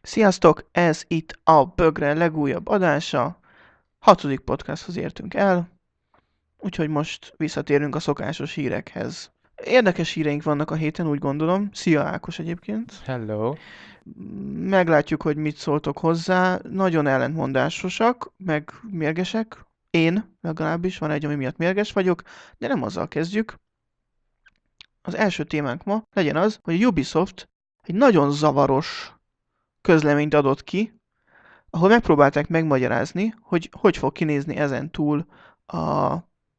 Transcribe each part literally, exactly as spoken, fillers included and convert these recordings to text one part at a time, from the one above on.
Sziasztok, ez itt a Bögre legújabb adása. Hatodik podcasthoz értünk el, úgyhogy most visszatérünk a szokásos hírekhez. Érdekes híreink vannak a héten, úgy gondolom. Szia Ákos egyébként. Hello. Meglátjuk, hogy mit szóltok hozzá. Nagyon ellentmondásosak, meg mérgesek. Én legalábbis, van egy, ami miatt mérges vagyok, de nem azzal kezdjük. Az első témánk ma legyen az, hogy a Ubisoft egy nagyon zavaros közleményt adott ki, ahol megpróbálták megmagyarázni, hogy hogy fog kinézni ezen túl a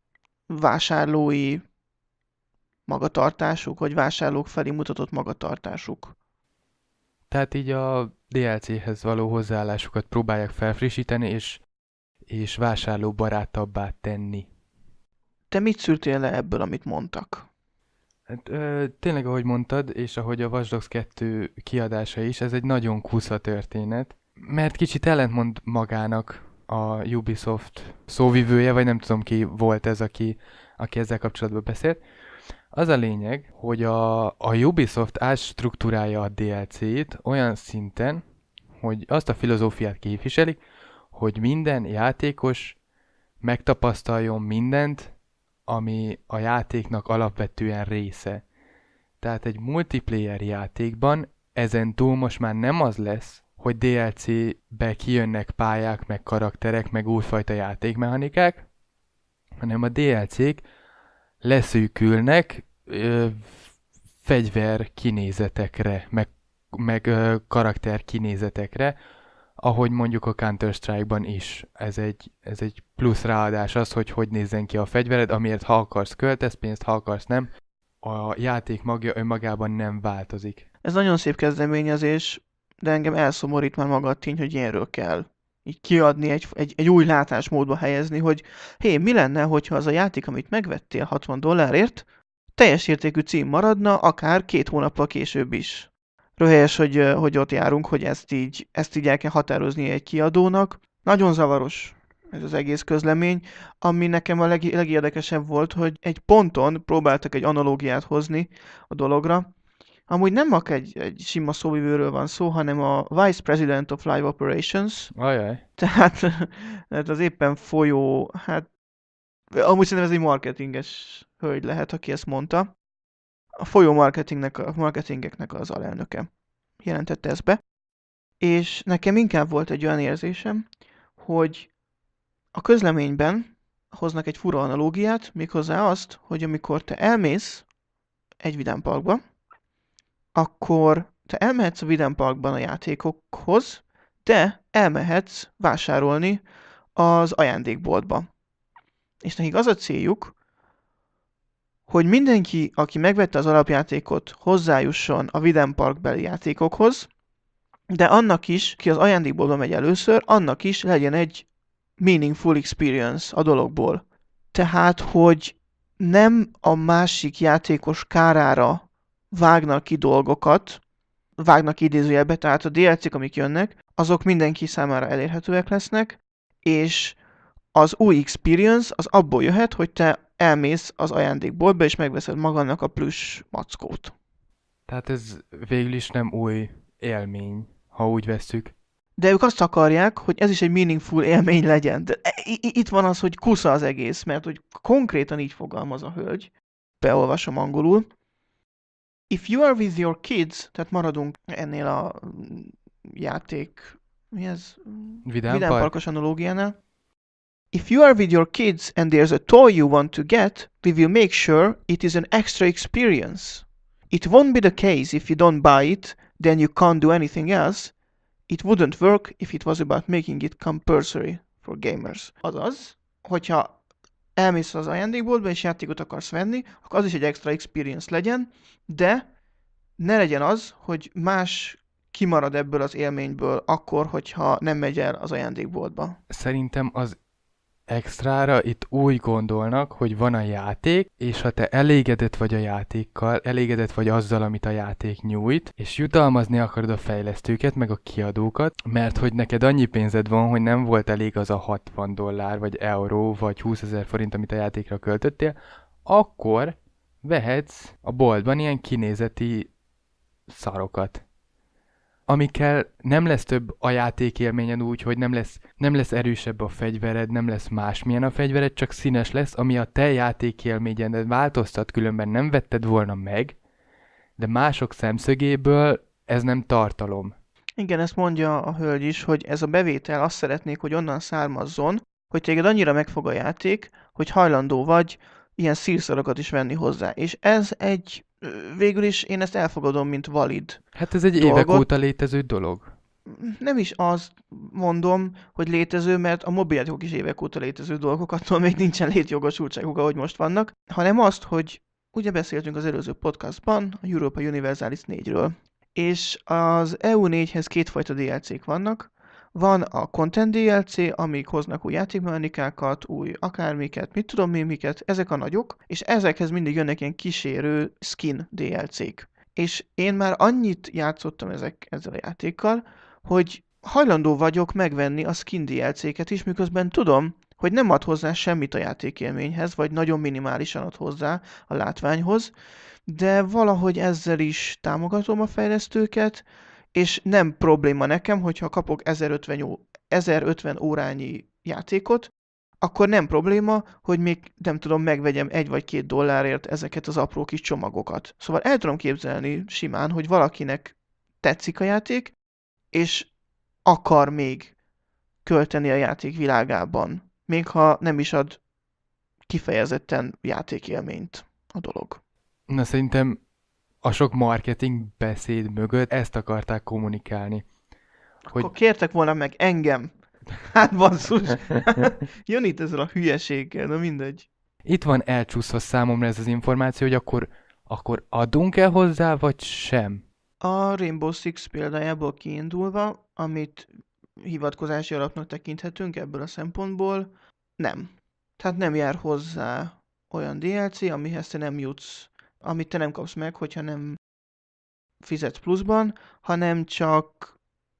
vásárlói magatartásuk, vagy vásárlók felé mutatott magatartásuk. Tehát így a dé el céhez való hozzáállásukat próbálják felfrissíteni, és, és vásárlóbarátabbá tenni. Te mit szűrtél le ebből, amit mondtak? Hát, ö, tényleg, ahogy mondtad, és ahogy a Watch Dogs kettő kiadása is, ez egy nagyon kusza történet, mert kicsit ellentmond magának a Ubisoft szóvivője, vagy nem tudom ki volt ez, aki, aki ezzel kapcsolatban beszélt. Az a lényeg, hogy a, a Ubisoft átstruktúrálja a dé el cét olyan szinten, hogy azt a filozófiát képviselik, hogy minden játékos megtapasztaljon mindent, ami a játéknak alapvetően része. Tehát egy multiplayer játékban ezen túl most már nem az lesz, hogy dé el cé-be kijönnek pályák, meg karakterek, meg újfajta játékmechanikák, hanem a dé el cék leszűkülnek ö, fegyver kinézetekre, meg, meg ö, karakter kinézetekre, ahogy mondjuk a Counter-Strike-ban is. Ez egy, ez egy plusz ráadás az, hogy hogy nézzen ki a fegyvered, amiért ha akarsz költesz pénzt, ha akarsz nem. A játék magja önmagában nem változik. Ez nagyon szép kezdeményezés, de engem elszomorít már maga a tény, hogy ilyenről kell így kiadni, egy, egy, egy új látásmódba helyezni, hogy hé, mi lenne, hogyha az a játék, amit megvettél hatvan dollárért, teljes értékű cím maradna, akár két hónappal később is. Röhelyes, hogy, hogy ott járunk, hogy ezt így, ezt így el kell határozni egy kiadónak. Nagyon zavaros ez az egész közlemény, ami nekem a leg, legérdekesebb volt, hogy egy ponton próbáltak egy analógiát hozni a dologra. Amúgy nem csak egy, egy sima szóvivőről van szó, hanem a Vice President of Live Operations, Ajaj. tehát, tehát az éppen folyó, hát amúgy szerintem ez egy marketinges hölgy lehet, aki ezt mondta. A folyó marketingnek, a marketingeknek az alelnöke jelentette ezt be. És nekem inkább volt egy olyan érzésem, hogy a közleményben hoznak egy fura analógiát, méghozzá azt, hogy amikor te elmész egy vidámparkba, akkor te elmehetsz a vidámparkban a játékokhoz, de elmehetsz vásárolni az ajándékboltba. És nekik az a céljuk, hogy mindenki, aki megvette az alapjátékot, hozzájusson a vidámparkbeli játékokhoz, de annak is, ki az ajándékboltba megy először, annak is legyen egy meaningful experience a dologból. Tehát, hogy nem a másik játékos kárára vágnak ki dolgokat, vágnak ki idézőjelbe, tehát a dé el cék, amik jönnek, azok mindenki számára elérhetőek lesznek, és az új experience az abból jöhet, hogy te elmész az ajándékboltba, és megveszed magadnak a plusz mackót. Tehát ez végül is nem új élmény, ha úgy vesszük. De ők azt akarják, hogy ez is egy meaningful élmény legyen. De itt van az, hogy kusza az egész, mert hogy konkrétan így fogalmaz a hölgy. Beolvasom angolul. If you are with your kids, tehát maradunk ennél a játék, mi ez? Vidám park? Vidámparkos analógiánál. If you are with your kids and there's a toy you want to get, we will make sure it is an extra experience. It won't be the case if you don't buy it, then you can't do anything else. It wouldn't work if it was about making it compulsory for gamers. Azaz, hogyha elmész az ajándékboltba és játékot akarsz venni, akkor az is egy extra experience legyen, de ne legyen az, hogy más kimarad ebből az élményből akkor, hogyha nem megy el az ajándékboltba. Szerintem az extrára itt úgy gondolnak, hogy van a játék, és ha te elégedett vagy a játékkal, elégedett vagy azzal, amit a játék nyújt, és jutalmazni akarod a fejlesztőket, meg a kiadókat, mert hogy neked annyi pénzed van, hogy nem volt elég az a hatvan dollár, vagy euró, vagy húszezer forint, amit a játékra költöttél, akkor vehetsz a boltban ilyen kinézeti szarokat. amikkel nem lesz több a játékélményed úgy, hogy nem lesz, nem lesz erősebb a fegyvered, nem lesz másmilyen a fegyvered, csak színes lesz, ami a te játékélményedet változtat, különben nem vetted volna meg, de mások szemszögéből ez nem tartalom. Igen, ezt mondja a hölgy is, hogy ez a bevétel azt szeretnék, hogy onnan származzon, hogy téged annyira megfog a játék, hogy hajlandó vagy ilyen szírszarakat is venni hozzá. És ez egy, végül is én ezt elfogadom, mint valid Hát ez egy dolgot. évek óta létező dolog. Nem is azt mondom, hogy létező, mert a mobiljátékok is évek óta létező dolgok, attól még nincsen létjogosultságuk, ahogy most vannak, hanem azt, hogy ugye beszéltünk az előző podcastban a Europa Universalis négyről. És az E U négyhez kétfajta dé el cé-k vannak. Van a Content dé el cé, amik hoznak új játékmechanikákat, új akármiket, mit tudom én miket, ezek a nagyok, és ezekhez mindig jönnek ilyen kísérő skin dé el cé-k. És én már annyit játszottam ezek, ezzel a játékkal, hogy hajlandó vagyok megvenni a skin dé el cé-ket is, miközben tudom, hogy nem ad hozzá semmit a játékélményhez, vagy nagyon minimálisan ad hozzá a látványhoz, de valahogy ezzel is támogatom a fejlesztőket, és nem probléma nekem, hogyha kapok ezerötven, ó- ezerötven órányi játékot, akkor nem probléma, hogy még nem tudom, megvegyem egy vagy két dollárért ezeket az apró kis csomagokat. Szóval el tudom képzelni simán, hogy valakinek tetszik a játék, és akar még költeni a játék világában, még ha nem is ad kifejezetten játékélményt a dolog. Na szerintem a sok marketing beszéd mögött ezt akarták kommunikálni. Hogy... Akkor kértek volna meg engem. Hát basszus. Jön itt ezzel a hülyeséggel, de mindegy. Itt van elcsúszva számomra ez az információ, hogy akkor, akkor adunk-e hozzá, vagy sem? A Rainbow Six példájából kiindulva, amit hivatkozási alapnak tekinthetünk ebből a szempontból, nem. Tehát nem jár hozzá olyan dé el cé, amihez te nem jutsz, amit te nem kapsz meg, hogyha nem fizetsz pluszban, hanem csak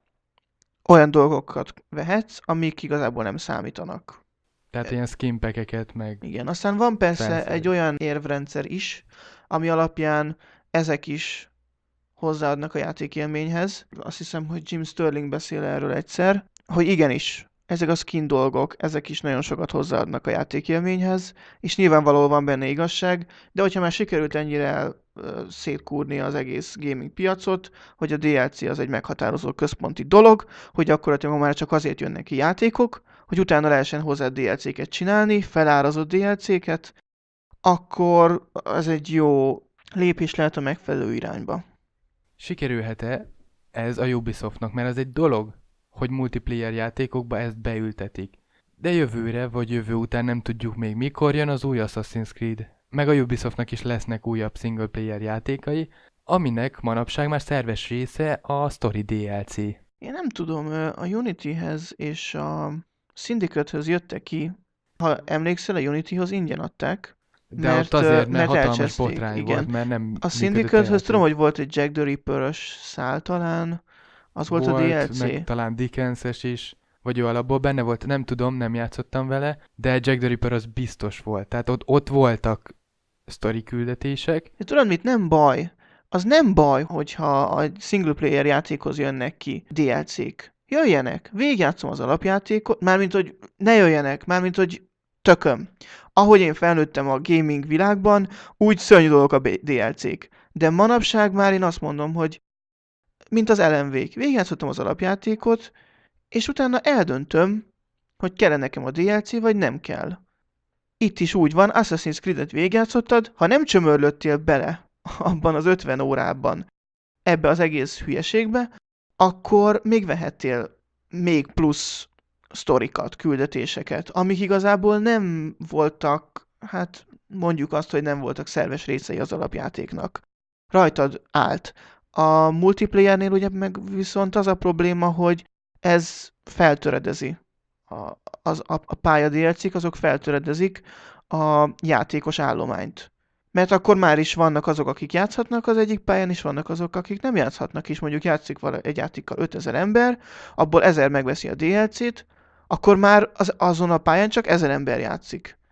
olyan dolgokat vehetsz, amik igazából nem számítanak. Tehát ilyen skimpekeket meg... Igen, aztán van persze Felszerelés. egy olyan érvrendszer is, ami alapján ezek is hozzáadnak a játékélményhez. Azt hiszem, hogy Jim Sterling beszél erről egyszer, hogy igenis, ezek a skin dolgok, ezek is nagyon sokat hozzáadnak a játékélményhez, és nyilvánvalóan van benne igazság, de hogyha már sikerült ennyire el, ö, szétkúrni az egész gaming piacot, hogy a dé el cé az egy meghatározó központi dolog, hogy gyakorlatilag már csak azért jönnek ki játékok, hogy utána lehessen hozzá dé el cé-ket csinálni, felárazott dé el cé-ket, akkor ez egy jó lépés lehet a megfelelő irányba. Sikerülhet-e ez a Ubisoftnak, mert ez egy dolog, hogy multiplayer játékokba ezt beültetik. De jövőre vagy jövő után nem tudjuk még mikor jön az új Assassin's Creed. Meg a Ubisoftnak is lesznek újabb single player játékai, aminek manapság már szerves része a Story dé el cé. Én nem tudom, a Unityhez és a Syndicate-höz jöttek ki, ha emlékszel, a Unityhoz ingyen adták. De mert, ott azért, mert, mert hatalmas elcseszték, botrány igen. volt, mert nem A Syndicate-höz tudom, hogy volt egy Jack the Ripper-ös szál talán, az volt, volt a dé el cé. Meg talán Dickens-es is, vagy ő alapból benne volt, nem tudom, nem játszottam vele, de Jack the Ripper az biztos volt. Tehát ott, ott voltak sztori küldetések. De tudod mit, nem baj. Az nem baj, hogyha a single player játékhoz jönnek ki dé el cé-k. Jöjjenek, végigjátszom az alapjátékot, mármint, hogy ne jöjjenek, mármint, hogy tököm. Ahogy én felnőttem a gaming világban, úgy szörnyű dolgok a dé el cé-k. De manapság már én azt mondom, hogy mint az el em vé-k. Végigjátszottam az alapjátékot, és utána eldöntöm, hogy kell nekem a dé el cé, vagy nem kell. Itt is úgy van, Assassin's Creed-et végigjátszottad, ha nem csömörlöttél bele abban az ötven órában ebbe az egész hülyeségbe, akkor még vehettél még plusz sztorikat, küldetéseket, amik igazából nem voltak, hát mondjuk azt, hogy nem voltak szerves részei az alapjátéknak. Rajtad állt. A multiplayernél ugye meg viszont az a probléma, hogy ez feltöredezi. A, az, a, a pálya dé el cé-k azok feltöredezik a játékos állományt. Mert akkor már is vannak azok, akik játszhatnak az egyik pályán, és vannak azok, akik nem játszhatnak, és mondjuk játszik vala egy játékkal ötezer ember, abból ezer megveszi a dé el cé-t, akkor már az, azon a pályán csak ezer ember játszik.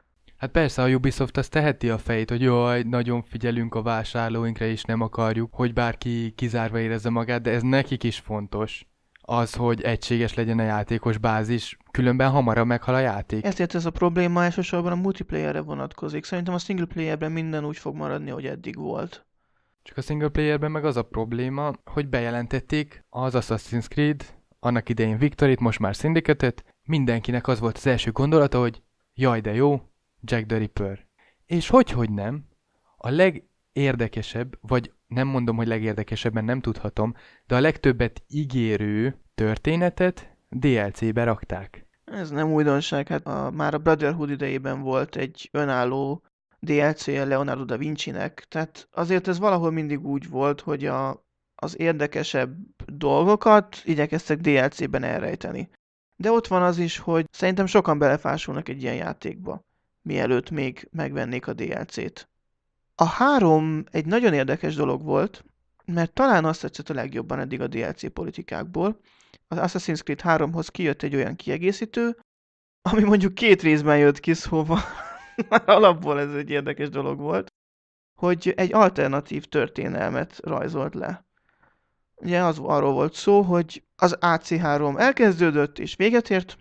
Hát persze, a Ubisoft azt teheti a fejét, hogy jaj, nagyon figyelünk a vásárlóinkra, és nem akarjuk, hogy bárki kizárva érezze magát, de ez nekik is fontos. Az, hogy egységes legyen a játékos bázis, különben hamarabb meghal a játék. Ezért ez a probléma elsősorban a multiplayerre vonatkozik. Szerintem a single playerben minden úgy fog maradni, hogy eddig volt. Csak a single playerben meg az a probléma, hogy bejelentették az Assassin's Creed, annak idején Victoryt, most már Syndicate-et, mindenkinek az volt az első gondolata, hogy jaj de jó, Jack the Ripper. És hogy-hogy nem, a legérdekesebb, vagy nem mondom, hogy legérdekesebben nem tudhatom, de a legtöbbet ígérő történetet dé el cé-be rakták. Ez nem újdonság, hát a, már a Brotherhood idejében volt egy önálló dé el cé-je Leonardo da Vinci-nek, tehát azért ez valahol mindig úgy volt, hogy a, az érdekesebb dolgokat igyekeztek dé el cé-ben elrejteni. De ott van az is, hogy szerintem sokan belefásulnak egy ilyen játékba, mielőtt még megvennék a dé el cé-t. A három egy nagyon érdekes dolog volt, mert talán azt tetszett a legjobban eddig a dé el cé politikákból. Az Assassin's Creed háromhoz kijött egy olyan kiegészítő, ami mondjuk két részben jött ki, szóval már alapból ez egy érdekes dolog volt, hogy egy alternatív történelmet rajzolt le. Ugye az arról volt szó, hogy az á cé három elkezdődött és véget ért,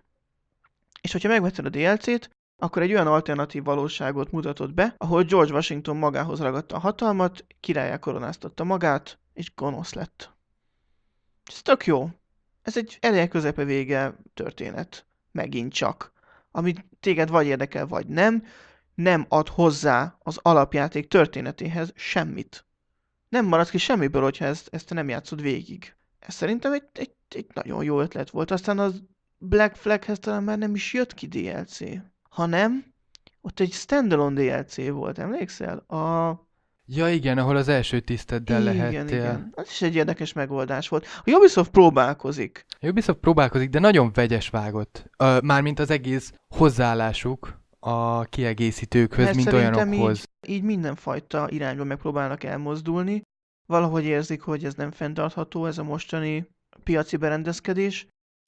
és hogyha megvetted a dé el cé-t, akkor egy olyan alternatív valóságot mutatott be, ahol George Washington magához ragadta a hatalmat, királlyá koronáztatta magát, és gonosz lett. Ez tök jó. Ez egy eleje közepe vége történet. Megint csak. Ami téged vagy érdekel, vagy nem, nem ad hozzá az alapjáték történetéhez semmit. Nem maradsz ki semmiből, hogyha ezt, ezt te nem játszod végig. Ez szerintem egy, egy, egy nagyon jó ötlet volt. Aztán az Black Flaghez talán már nem is jött ki dé el cé. Hanem ott egy standalone dé el cé volt, emlékszel? A... Ja igen, ahol az első tiszteddel igen, lehettél. igen. Az is egy érdekes megoldás volt. A Ubisoft próbálkozik. A Ubisoft próbálkozik, de nagyon vegyes vágott. Ö, mármint az egész hozzáállásuk a kiegészítőkhöz, Mert mint szerintem olyanokhoz. Így, így mindenfajta irányba megpróbálnak elmozdulni. Valahogy érzik, hogy ez nem fenntartható, ez a mostani piaci berendezkedés,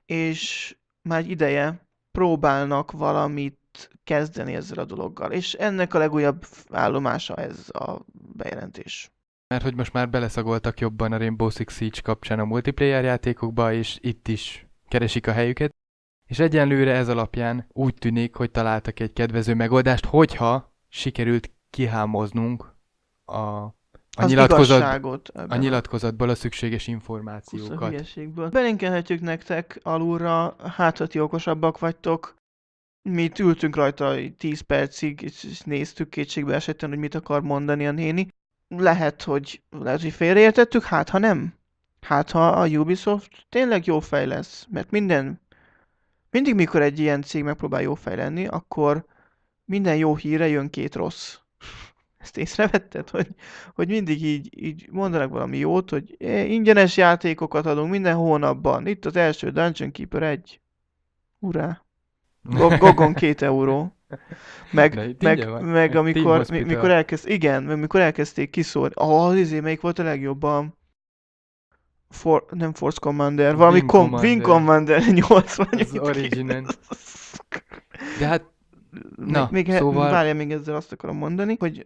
és már egy ideje próbálnak valamit kezdeni ezzel a dologgal. És ennek a legújabb állomása ez a bejelentés. Mert hogy most már beleszagoltak jobban a Rainbow Six Siege kapcsán a multiplayer játékokba, és itt is keresik a helyüket. És egyenlőre ez alapján úgy tűnik, hogy találtak egy kedvező megoldást, hogyha sikerült kihámoznunk a, a, nyilatkozat, a nyilatkozatból a szükséges információkat. Belinkelhetjük nektek alulra, hát ha ti okosabbak vagytok. Mi itt ültünk rajta tíz percig, és néztük kétségbe esetten, hogy mit akar mondani a néni. Lehet, hogy, lehet, hogy félreértettük, hát ha nem. Hát ha a Ubisoft tényleg jó fej lesz, mert minden, mindig mikor egy ilyen cég megpróbál jó fej lenni, akkor minden jó hírre jön két rossz. Ezt észrevetted, hogy, hogy mindig így, így mondanak valami jót, hogy ingyenes játékokat adunk minden hónapban. Itt az első Dungeon Keeper egy. Urá! Gogon két euró. Meg, meg, meg amikor, mikor, elkezd, igen, mikor elkezdték kiszórni. Ah, az izé, melyik volt a legjobb? A For, nem Force Commander, valami Wing com, Commander, Wing Commander nyolcvan. Az original. De hát, na, még, szóval... Várjál, még ezzel azt akarom mondani, hogy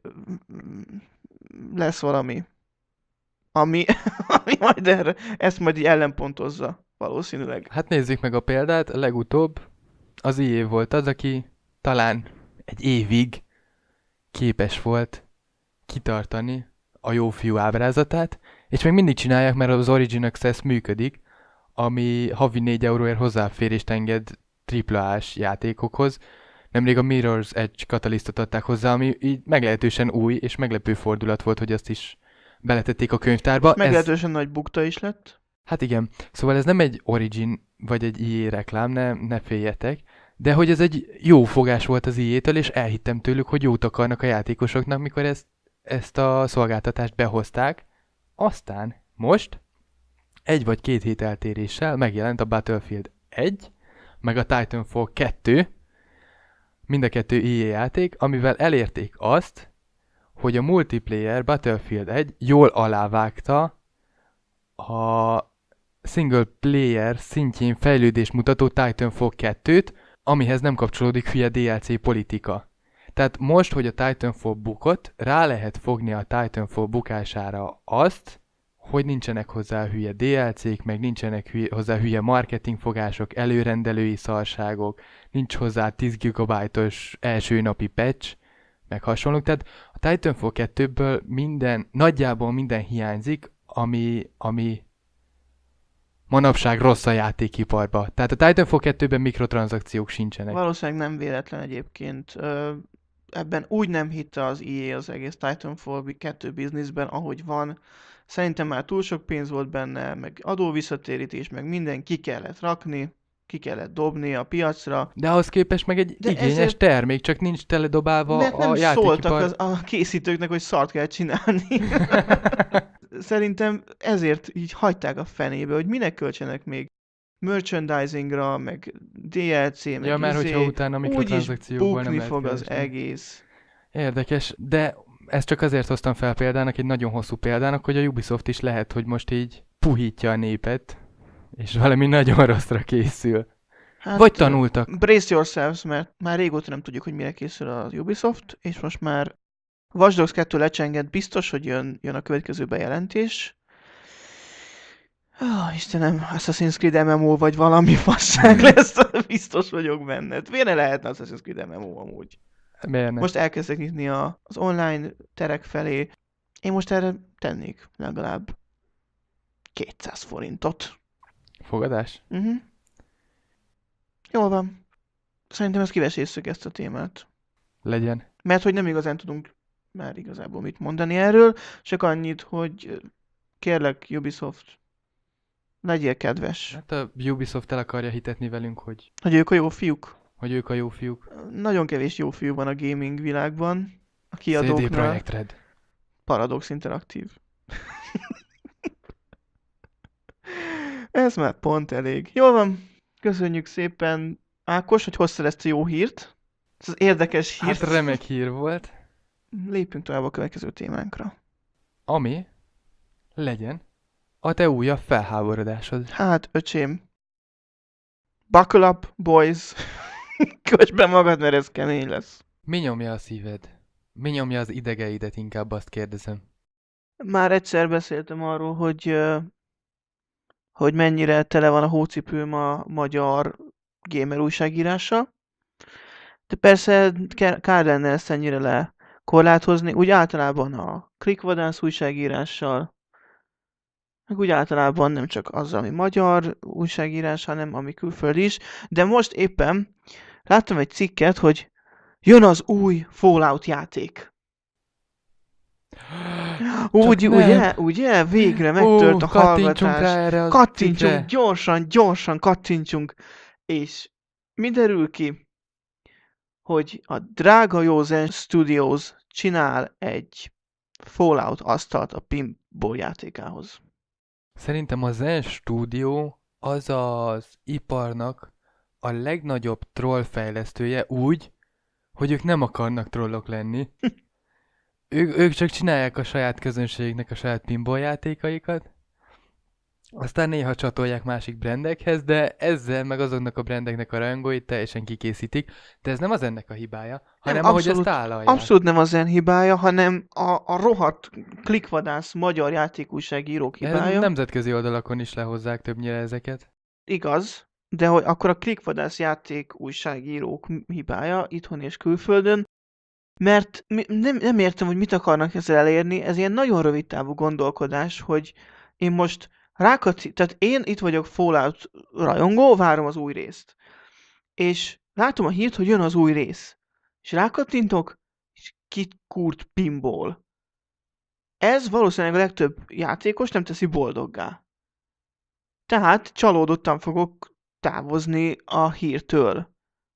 lesz valami, ami, ami majd erre, ezt majd így ellenpontozza valószínűleg. Hát nézzük meg a példát, legutóbb az í á volt az, aki talán egy évig képes volt kitartani a jó fiú ábrázatát, és még mindig csinálják, mert az Origin Access működik, ami havi négy euróért hozzáférést enged tripla á-s játékokhoz. Nemrég a Mirror's Edge Catalystot adták hozzá, ami így meglehetősen új és meglepő fordulat volt, hogy azt is beletették a könyvtárba. Meglehetősen ez... nagy bukta is lett. Hát igen, szóval ez nem egy Origin vagy egy í á reklám, ne, ne féljetek, de hogy ez egy jó fogás volt az í á-től, és elhittem tőlük, hogy jót akarnak a játékosoknak, mikor ezt, ezt a szolgáltatást behozták. Aztán most egy vagy két hét eltéréssel megjelent a Battlefield egy, meg a Titanfall kettő, mind a kettő í á játék, amivel elérték azt, hogy a multiplayer Battlefield egy jól alávágta a single player szintjén fejlődést mutató Titanfall kettőt, amihez nem kapcsolódik hülye dé el cé politika. Tehát most, hogy a Titanfall bukott, rá lehet fogni a Titanfall bukására azt, hogy nincsenek hozzá hülye dé el cé-k, meg nincsenek hülye, hozzá hülye marketingfogások, előrendelői szarságok, nincs hozzá tíz gigabájtos első napi patch, meg hasonlók. Tehát a Titanfall kettőből minden, nagyjából minden hiányzik, ami, ami manapság rossz a játékiparba. Tehát a Titanfall kettőben mikrotranszakciók sincsenek. Valószínűleg nem véletlen egyébként. Ö, ebben úgy nem hitte az i á az egész Titanfall kettő bizniszben, ahogy van. Szerintem már túl sok pénz volt benne, meg adóvisszatérítés, meg minden ki kellett rakni, ki kellett dobni a piacra. De ahhoz képest meg egy De igényes ezért- termék, csak nincs teledobálva Mert a nem szóltak játékipar. az, a készítőknek, hogy szart kell csinálni. Szerintem ezért így hagyták a fenébe, hogy minek költsenek még merchandisingra, meg dé el cé, meg Ja, mert izé, hogyha utána úgyis mikrotranszakciókból nem bukni lehet fog az keresni. egész. Érdekes, de ezt csak azért hoztam fel példának, egy nagyon hosszú példának, hogy a Ubisoft is lehet, hogy most így puhítja a népet, és valami nagyon rosszra készül. Hát, Vagy tanultak. Brace yourselves, mert már régóta nem tudjuk, hogy mire készül az Ubisoft, és most már Watch Dogs kettő lecsengett, biztos, hogy jön, jön a következő bejelentés. Oh, Istenem, Assassin's Creed em em o vagy valami fasság lesz, biztos vagyok benne. Miért ne lehetne Assassin's Creed em em o amúgy? Miért ne? Most elkezdek nyitni a, az online terek felé. Én most erre tennék legalább kétszáz forintot. Fogadás? Uh-huh. Jól van. Szerintem ezt kivesézzük ezt a témát. Legyen. Mert hogy nem igazán tudunk már igazából mit mondani erről, csak annyit, hogy kérlek Ubisoft, legyél kedves, Hát a Ubisoft el akarja hitetni velünk, hogy, hogy ők a jó fiúk. hogy ők a jó fiúk. Nagyon kevés jó fiú van a gaming világban, a cé dé kiadóknál. Projekt Red. Paradox Interactive. Ez már pont elég. Jól van, köszönjük szépen Ákos, hogy hoztad ezt a jó hírt. Ez az érdekes hírt. Hát remek hír volt. Lépjünk tovább a következő témánkra. Ami legyen a te újabb felháborodásod. Hát, öcsém. Buckle up, boys. Kösd be magad, mert ez kemény lesz. Mi nyomja a szíved? Mi nyomja az idegeidet, inkább azt kérdezem. Már egyszer beszéltem arról, hogy, ö, hogy mennyire tele van a hócipőm a magyar gamer újságírással. De persze ke- kár lenne ezt ennyire lekorlátozni. Úgy általában a klikvadász újságírással, meg úgy általában nem csak az, ami magyar újságírás, hanem ami külföldi is. De most éppen láttam egy cikket, hogy jön az új Fallout játék. Úgy, Csak ugye, nem. ugye? Végre megtört Ó, a kattintsunk hallgatás. rá erre a Kattintsunk, cikkre. gyorsan, gyorsan kattintsunk. És mi derül ki? Hogy a drága Józen Studios csinál egy Fallout asztalt a pinball játékához. Szerintem a Zen Studio az az iparnak a legnagyobb trollfejlesztője úgy, hogy ők nem akarnak trollok lenni. Ő, ők csak csinálják a saját közönségnek a saját pinball játékaikat, aztán néha csatolják másik brandekhez, de ezzel meg azoknak a brandeknek a rajongóit teljesen kikészítik, de ez nem az ennek a hibája, hanem Nem, ahogy ezt abszolút- állalják. Abszolút nem az zen hibája, hanem a, a rohadt klikvadász magyar játékújságírók hibája. Nemzetközi oldalakon is lehozzák többnyire ezeket. Igaz, de hogy akkor a klikvadász játék újságírók hibája itthon és külföldön, mert mi, nem, nem értem, hogy mit akarnak ezzel elérni, ez ilyen nagyon rövid távú gondolkodás, hogy én most rákat, tehát én itt vagyok Fallout rajongó, várom az új részt. És látom a hírt, hogy jön az új rész. És rákattintok, és kikúrt pinball. Ez valószínűleg a legtöbb játékos nem teszi boldoggá. Tehát csalódottan fogok távozni a hírtől.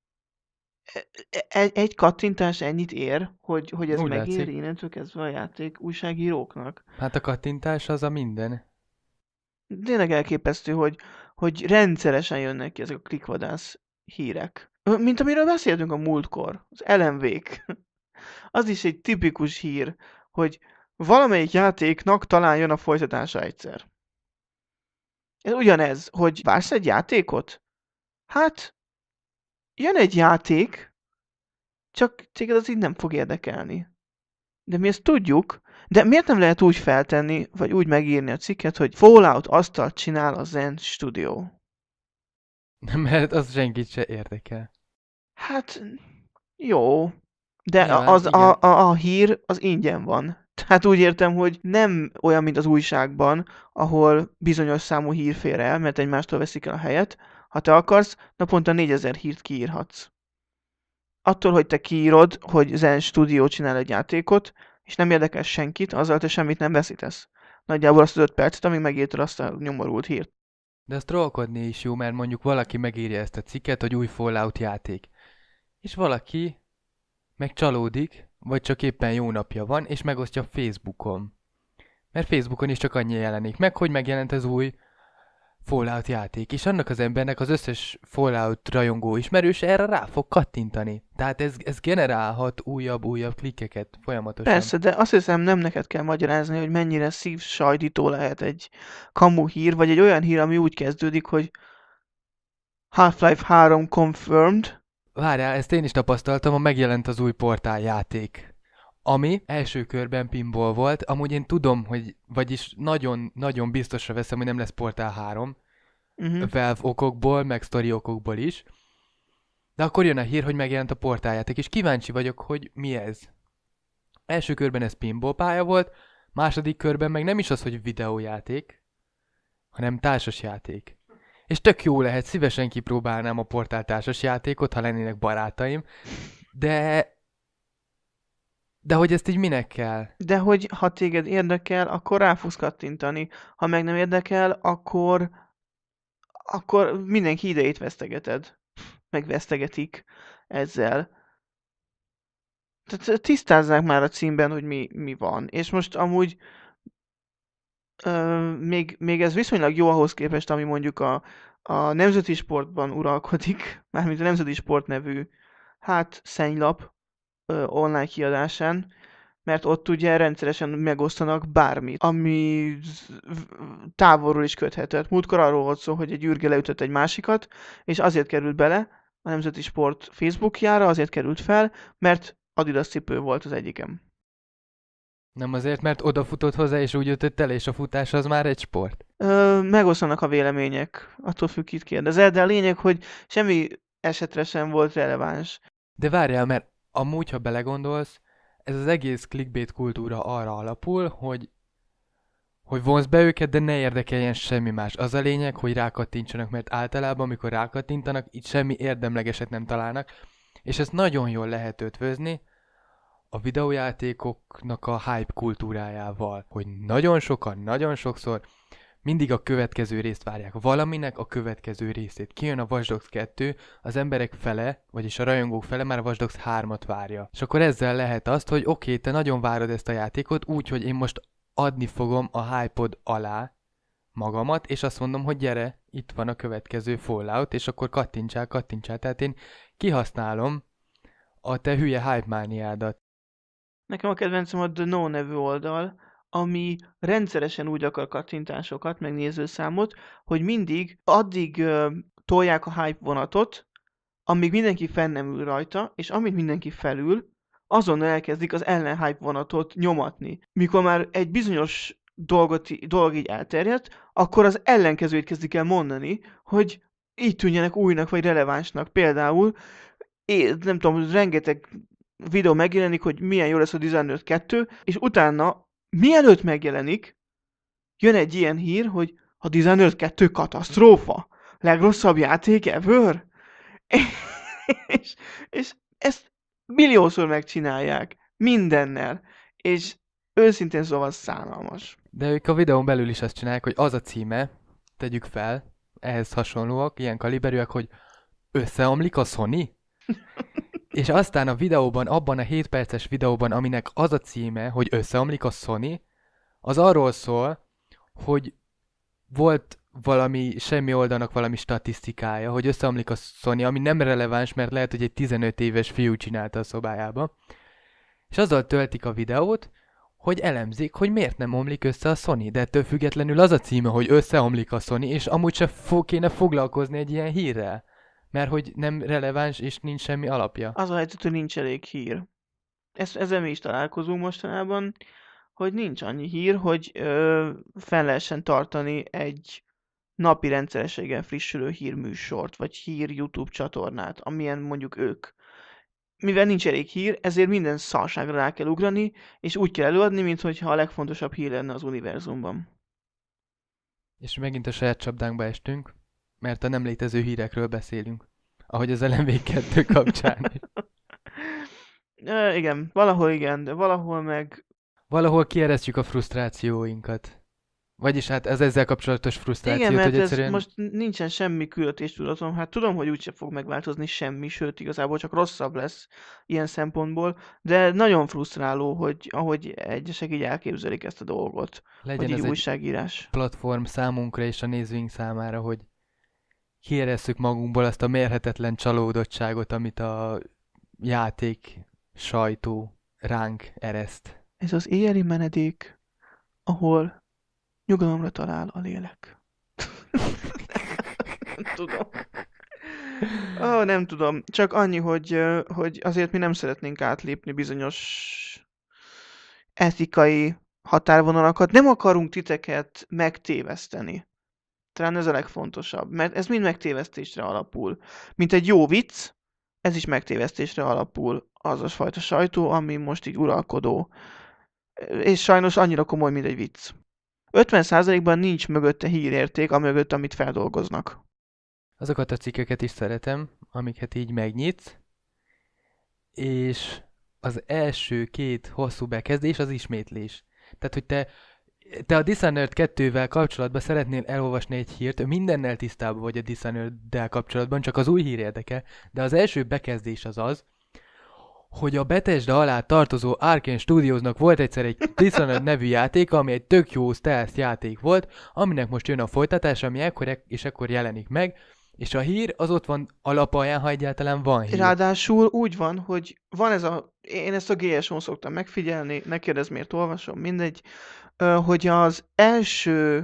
Egy, egy kattintás ennyit ér, hogy, hogy ez Úgy megéri látszik. innentől kezdve a játék újságíróknak. Hát a kattintás az a minden. Tényleg elképesztő, hogy, hogy rendszeresen jönnek ki ezek a klikvadász hírek. Ö, Mint amiről beszéltünk a múltkor, az el em vé-k. Az is egy tipikus hír, hogy valamelyik játéknak talán jön a folytatása egyszer. Ez ugyanez, hogy vársz egy játékot? Hát, jön egy játék, csak téged az így nem fog érdekelni. De mi ezt tudjuk, de miért nem lehet úgy feltenni, vagy úgy megírni a cikket, hogy Fallout asztalt csinál a Zen Studio? Mert az senkit se érdekel. Hát, jó. De Nyilván, az, igen. a, a, a hír az ingyen van. Tehát úgy értem, hogy nem olyan, mint az újságban, ahol bizonyos számú hír fér el, mert egymástól veszik el a helyet. Ha te akarsz, naponta négyezer hírt kiírhatsz. Attól, hogy te kiírod, hogy Zen Studio csinál egy játékot, és nem érdekel senkit, azzal te semmit nem veszítesz. Nagyjából azt az öt percet, amíg megírtad azt a nyomorult hírt. De ezt trollkodni is jó, mert mondjuk valaki megírja ezt a cikket, hogy új Fallout játék. És valaki meg csalódik, vagy csak éppen jó napja van, és megosztja Facebookon. Mert Facebookon is csak annyi jelenik meg, hogy megjelent az új Fallout játék, és annak az embernek az összes Fallout rajongó ismerőse erre rá fog kattintani. Tehát ez, ez generálhat újabb-újabb klikkeket folyamatosan. Persze, de azt hiszem nem neked kell magyarázni, hogy mennyire szívsajdító lehet egy kamu hír, vagy egy olyan hír, ami úgy kezdődik, hogy Half-Life három confirmed. Várjál, ezt én is tapasztaltam, ha megjelent az új portál játék. Ami első körben pinball volt, amúgy én tudom, hogy, vagyis nagyon-nagyon biztosra veszem, hogy nem lesz portál három, Uh-huh. Valve okokból, meg sztori okokból is. De akkor jön a hír, hogy megjelent a portáljáték, és kíváncsi vagyok, hogy mi ez. Első körben ez pinball pálya volt, második körben meg nem is az, hogy videójáték, hanem társasjáték. És tök jó lehet, szívesen kipróbálnám a portál társasjátékot, ha lennének barátaim, de... De hogy ezt így minek kell? De hogy ha téged érdekel, akkor rá fogsz kattintani. Ha meg nem érdekel, akkor, akkor mindenki idejét vesztegeted. Meg vesztegetik ezzel. Tehát tisztázzák már a címben, hogy mi, mi van. És most amúgy ö, még, még ez viszonylag jó ahhoz képest, ami mondjuk a, a nemzeti sportban uralkodik, mármint a nemzeti sport nevű, hát szennylap ö, online kiadásán, mert ott ugye rendszeresen megosztanak bármit, ami távolról is köthető. Múltkor arról volt szó, hogy egy űrge leütött egy másikat, és azért került bele a Nemzeti Sport Facebookjára, azért került fel, mert Adidas cipő volt az egyikem. Nem azért, mert odafutott hozzá, és úgy ütött el, és a futás az már egy sport. Ö, megosztanak a vélemények, attól függ, kit kérdezel, de a lényeg, hogy semmi esetre sem volt releváns. De várjál, mert amúgy, ha belegondolsz, ez az egész clickbait kultúra arra alapul, hogy hogy vonz be őket, de ne érdekeljen semmi más. Az a lényeg, hogy rákattintsanak, mert általában, amikor rákattintanak, itt semmi érdemlegeset nem találnak, és ezt nagyon jól lehet ötvözni a videójátékoknak a hype kultúrájával, hogy nagyon sokan, nagyon sokszor mindig a következő részt várják. Valaminek a következő részét. Kijön a Watch Dogs kettő, az emberek fele, vagyis a rajongók fele már a Watch Dogs hármat várja. És akkor ezzel lehet azt, hogy oké, okay, te nagyon várod ezt a játékot, úgyhogy én most adni fogom a hype-od alá magamat, és azt mondom, hogy gyere, itt van a következő Fallout, és akkor kattintsál, kattintsál. Tehát én kihasználom a te hülye hype mániádat. Nekem a kedvencem a The No nevű oldal, ami rendszeresen úgy akar kattintásokat, meg nézőszámot, hogy mindig addig uh, tolják a hype vonatot, amíg mindenki fenn nem ül rajta, és amint mindenki felül, azonnal elkezdik az ellen hype vonatot nyomatni. Mikor már egy bizonyos dolgot, dolog így elterjedt, akkor az ellenkezőjét kezdik el mondani, hogy így tűnjenek újnak vagy relevánsnak. Például, én nem tudom, rengeteg videó megjelenik, hogy milyen jó lesz a Dishonored kettő, és utána, mielőtt megjelenik, jön egy ilyen hír, hogy a Dishonored kettő katasztrófa. Legrosszabb játék ever. és, és ezt milliószor megcsinálják. Mindennel. És őszintén szóval szánalmas. De ők a videón belül is azt csinálják, hogy az a címe, tegyük fel, ehhez hasonlóak, ilyen kaliberűek, hogy összeomlik a Sony? És aztán a videóban, abban a hét perces videóban, aminek az a címe, hogy összeomlik a Sony, az arról szól, hogy volt valami, semmi oldalnak valami statisztikája, hogy összeomlik a Sony, ami nem releváns, mert lehet, hogy egy tizenöt éves fiú csinálta a szobájába. És azzal töltik a videót, hogy elemzik, hogy miért nem omlik össze a Sony, de ettől függetlenül az a címe, hogy összeomlik a Sony, és amúgy se fog, kéne foglalkozni egy ilyen hírrel. Mert hogy nem releváns és nincs semmi alapja. Az a helyzet, hogy nincs elég hír. Ezt, ezzel mi is találkozunk mostanában, hogy nincs annyi hír, hogy ö, fel lehessen tartani egy napi rendszerességgel frissülő hírműsort, vagy hír YouTube csatornát, amilyen mondjuk ők. Mivel nincs elég hír, ezért minden szarságra rá kell ugrani, és úgy kell előadni, mintha a legfontosabb hír lenne az univerzumban. És megint a saját csapdánkba estünk, mert a nem létező hírekről beszélünk. Ahogy az el em vé kettő kapcsán is. E, igen, valahol igen, de valahol meg... Valahol kieresztjük a frusztrációinkat. Vagyis hát ez ezzel kapcsolatos frusztrációt, Igen, mert hogy ez egyszerűen... most nincsen semmi küldetéstudatom. Hát tudom, hogy úgyse fog megváltozni semmi, sőt, igazából csak rosszabb lesz ilyen szempontból, de nagyon frusztráló, hogy ahogy egyesek így elképzelik ezt a dolgot, legyen hogy így ez egy újságírás. platform számunkra és a nézőink számára, hogy kieresszük magunkból azt a mérhetetlen csalódottságot, amit a játék sajtó ránk ereszt. Ez az éjjeli menedék, ahol nyugalomra talál a lélek. Nem tudom. Ó, nem tudom. Csak annyi, hogy, ö, hogy azért mi nem szeretnénk átlépni bizonyos etikai határvonalakat. Nem akarunk titeket megtéveszteni. Talán ez a legfontosabb, mert ez mind megtévesztésre alapul. Mint egy jó vicc, ez is megtévesztésre alapul, az a fajta sajtó, ami most így uralkodó. És sajnos annyira komoly, mint egy vicc. ötven százalékban nincs mögötte hírérték, amögött, amit feldolgoznak. Azokat a cikkeket is szeretem, amiket így megnyitsz, és az első két hosszú bekezdés az ismétlés. Tehát, hogy te, te a Dishonored kettővel kapcsolatban szeretnél elolvasni egy hírt, mindennel tisztában vagy a Dishonored-del kapcsolatban, csak az új hír érdekel, de az első bekezdés az az, hogy a Bethesda alá tartozó Arkane Studiosnak volt egyszer egy Dishonored nevű játék, ami egy tök jó stealth játék volt, aminek most jön a folytatás, ami ekkor és ekkor jelenik meg, és a hír az ott van alapalján, ha egyáltalán van hír. Ráadásul úgy van, hogy van ez a... Én ezt a gé es on szoktam megfigyelni, ne kérdezz miért olvasom, mindegy, ö, hogy az első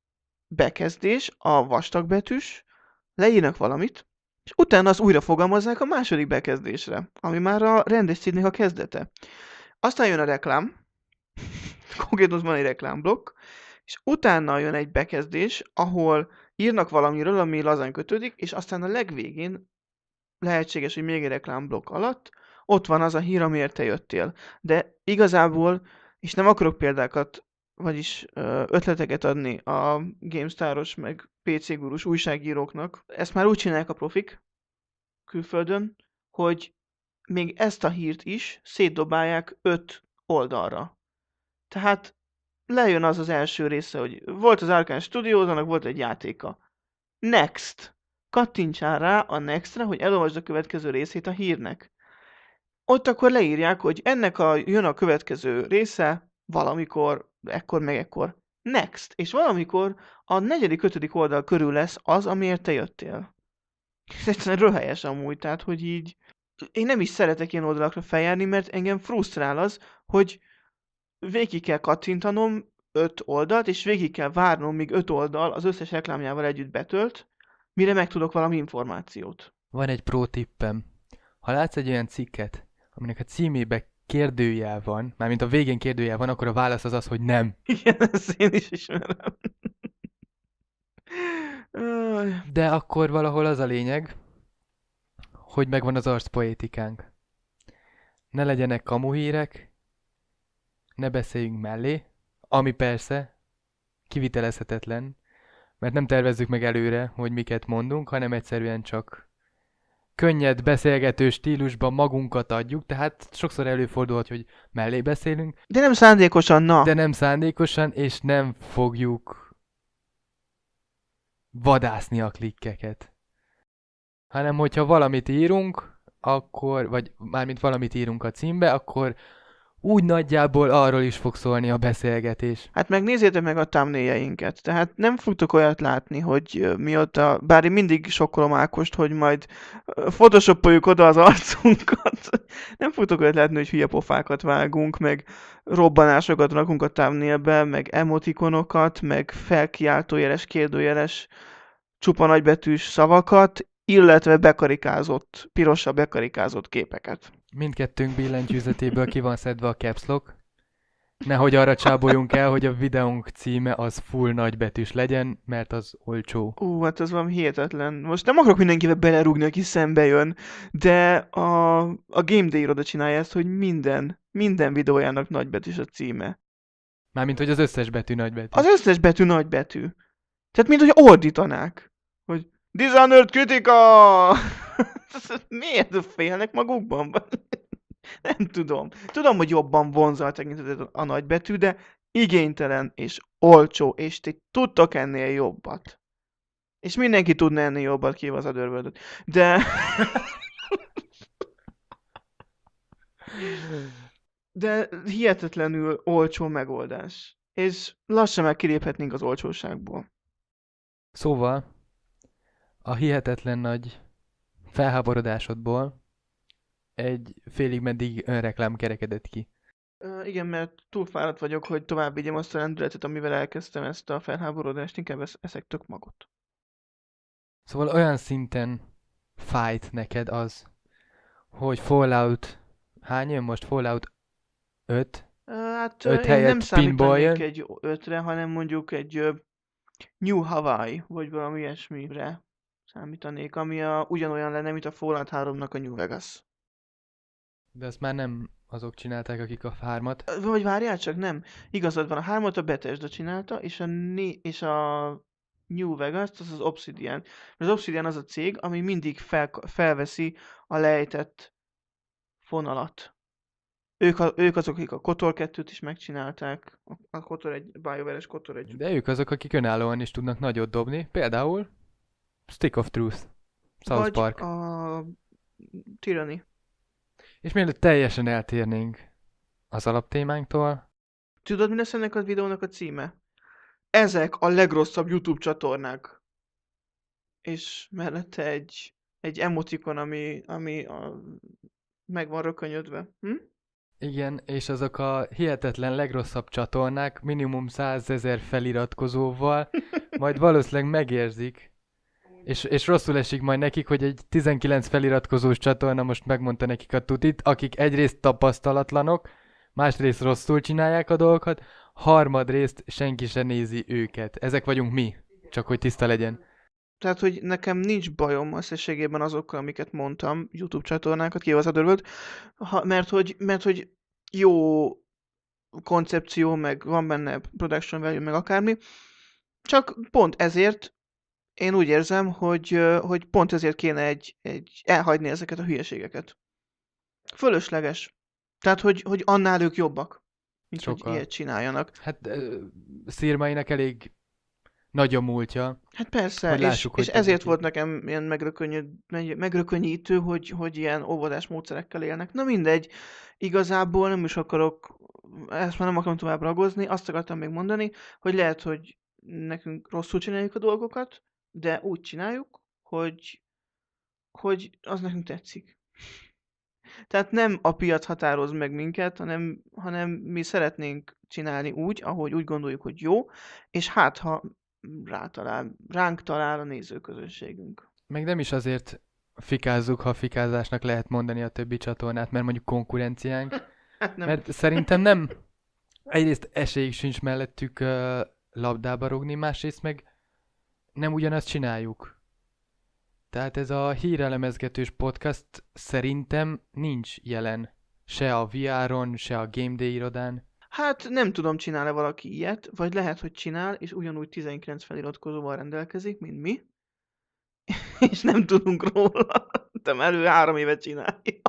bekezdés, a vastagbetűs, leírnak valamit, és utána az újra fogalmazzák a második bekezdésre, ami már a rendes cikknek a kezdete. Aztán jön a reklám, konkrétan van egy reklámblokk, és utána jön egy bekezdés, ahol írnak valamiről, ami lazán kötődik, és aztán a legvégén lehetséges, hogy még egy reklámblokk alatt ott van az a hír, amiért te jöttél. De igazából, és nem akarok példákat, vagyis ö, ötleteket adni a GameStar-os meg pé cé gurus újságíróknak, ezt már úgy csinálják a profik külföldön, hogy még ezt a hírt is szétdobálják öt oldalra. Tehát lejön az az első része, hogy volt az Arkane Studios, annak volt egy játéka. Next! Kattintsál rá a Nextre, hogy elolvasd a következő részét a hírnek. Ott akkor leírják, hogy ennek a, jön a következő része valamikor, ekkor meg ekkor. Next! És valamikor a negyedik, ötödik oldal körül lesz az, amiért te jöttél. Ez egyszerűen röhelyes amúgy, tehát, hogy így... Én nem is szeretek ilyen oldalakra feljárni, mert engem frusztrál az, hogy végig kell kattintanom öt oldalt, és végig kell várnom, míg öt oldal az összes reklámjával együtt betölt, mire megtudok valami információt. Van egy pro tippem. Ha látsz egy olyan cikket, aminek a címébe kérdőjel van, mármint a végén kérdőjel van, akkor a válasz az az, hogy nem. Igen, ezt én is ismerem. De akkor valahol az a lényeg, hogy megvan az arcpoétikánk. Ne legyenek kamuhírek, ne beszéljünk mellé, ami persze kivitelezhetetlen, mert nem tervezzük meg előre, hogy miket mondunk, hanem egyszerűen csak könnyed, beszélgető stílusban magunkat adjuk, tehát sokszor előfordulhat, hogy mellé beszélünk. De nem szándékosan, na. De nem szándékosan, és nem fogjuk vadászni a klikkeket. Hanem, hogyha valamit írunk, akkor, vagy mármint valamit írunk a címbe, akkor úgy nagyjából arról is fog szólni a beszélgetés. Hát megnézzétek meg a thumbnail-jeinket. Tehát nem fogtok olyat látni, hogy mióta, bár én mindig sokkolom Ákost, hogy majd photoshopoljuk oda az arcunkat. Nem fogtok olyat látni, hogy hülye pofákat vágunk, meg robbanásokat rakunk a thumbnailbe, meg emotikonokat, meg felkiáltójeles, kérdőjeles, csupa nagybetűs szavakat. illetve bekarikázott, pirossal bekarikázott képeket. Mindkettőnk billentyűzetéből ki van szedve a caps lock. Nehogy arra csáboljunk el, hogy a videónk címe az full nagybetűs legyen, mert az olcsó. Ú, hát ez valami hihetetlen. Most nem akarok mindenkivel belerúgni, aki szembe jön, de a, a Game Day iroda csinálja ezt, hogy minden, minden videójának nagybetűs a címe. Mármint, hogy az összes betű nagybetű. Az összes betű nagybetű. Tehát, mint hogy ordítanák. Hogy Dishonored kritika! Miért félnek magukban? Nem tudom. Tudom, hogy jobban vonza a tekintetet a nagybetű, de igénytelen és olcsó, és ti tudtok ennél jobbat. És mindenki tudna ennél jobbat, kivéve az Otherworld-öt. De... De hihetetlenül olcsó megoldás. És lassan már kiléphetnénk az olcsóságból. Szóval, a hihetetlen nagy felháborodásodból egy félig meddig önreklám kerekedett ki. Uh, igen, mert túl fáradt vagyok, hogy tovább vigyem azt a lendületet, amivel elkezdtem ezt a felháborodást, inkább esz- eszek tök magot. Szóval olyan szinten fájt neked az, hogy Fallout, hány jön most? Fallout öt? Uh, hát Öt uh, én helyett nem pinball számítanék jön? egy ötre, hanem mondjuk egy uh, New Hawaii, vagy valami ilyesmire számítanék, ami a, ugyanolyan lenne, mint a Fallout háromnak a New Vegas. De azt már nem azok csinálták, akik a hármat. Uh, Vagy várjál csak, nem. Igazad van, a hármat a Bethesda csinálta, és a, né- és a New Vegas, az az Obsidian. Az Obsidian az a cég, ami mindig fel- felveszi a lejtett fonalat. Ők, a, ők azok, akik a kotor kettőt is megcsinálták. A, a kotor egy, BioWare-es kotor egy. De ők azok, akik önállóan is tudnak nagyot dobni. Például Stick of Truth, South Vagy Park. a Tyranny. És mielőtt teljesen eltérnénk az alaptémánktól, Tudod, mi lesz ennek a videónak a címe? Ezek a legrosszabb YouTube csatornák. És mellette egy, egy emotikon, ami, ami a, meg van rökönyödve. Hm? igen, és azok a hihetetlen legrosszabb csatornák minimum százezer feliratkozóval majd valószínűleg megérzik, és, és rosszul esik majd nekik, hogy egy tizenkilenc feliratkozós csatorna most megmondta nekik a tutit, akik egyrészt tapasztalatlanok, másrészt rosszul csinálják a dolgokat, harmadrészt senki se nézi őket. Ezek vagyunk mi, csak hogy tiszta legyen. Tehát, hogy nekem nincs bajom összességében azokkal, amiket mondtam, YouTube csatornákat, kivéve az Otherworld, ha, mert, hogy, mert hogy jó koncepció, meg van benne production value, meg akármi, csak pont ezért én úgy érzem, hogy, ö, hogy pont ezért kéne egy, egy elhagyni ezeket a hülyeségeket. Fölösleges. Tehát, hogy, hogy annál ők jobbak, mint hogy Sokkal. ilyet csináljanak. Hát ö, Szirmainak elég nagy a múltja. Hát persze, Hogy és, lássuk, és hogy ezért tegyük volt nekem ilyen megrökönyöd, megy- megrökönyítő, hogy, hogy ilyen óvodás módszerekkel élnek. Na mindegy, igazából nem is akarok, ezt már nem akarom tovább ragozni, azt akartam még mondani, hogy lehet, hogy nekünk rosszul csináljuk a dolgokat, de úgy csináljuk, hogy, hogy az nekünk tetszik. Tehát nem a piac határoz meg minket, hanem, hanem mi szeretnénk csinálni úgy, ahogy úgy gondoljuk, hogy jó, és hát ha rátalál, ránk talál a nézőközönségünk. Meg nem is azért fikázzuk, ha fikázásnak lehet mondani a többi csatornát, mert mondjuk konkurenciánk. Hát nem. Mert szerintem nem, egyrészt esélyük sincs mellettük uh, labdába rugni, másrészt meg nem ugyanazt csináljuk. Tehát ez a hírelemezgetős podcast szerintem nincs jelen. Se a vé er-on, se a Game Day irodán. Hát nem tudom, csinál-e valaki ilyet, vagy lehet, hogy csinál, és ugyanúgy tizenkilenc feliratkozóval rendelkezik, mint mi, és nem tudunk róla. Te elő három évet csinálja.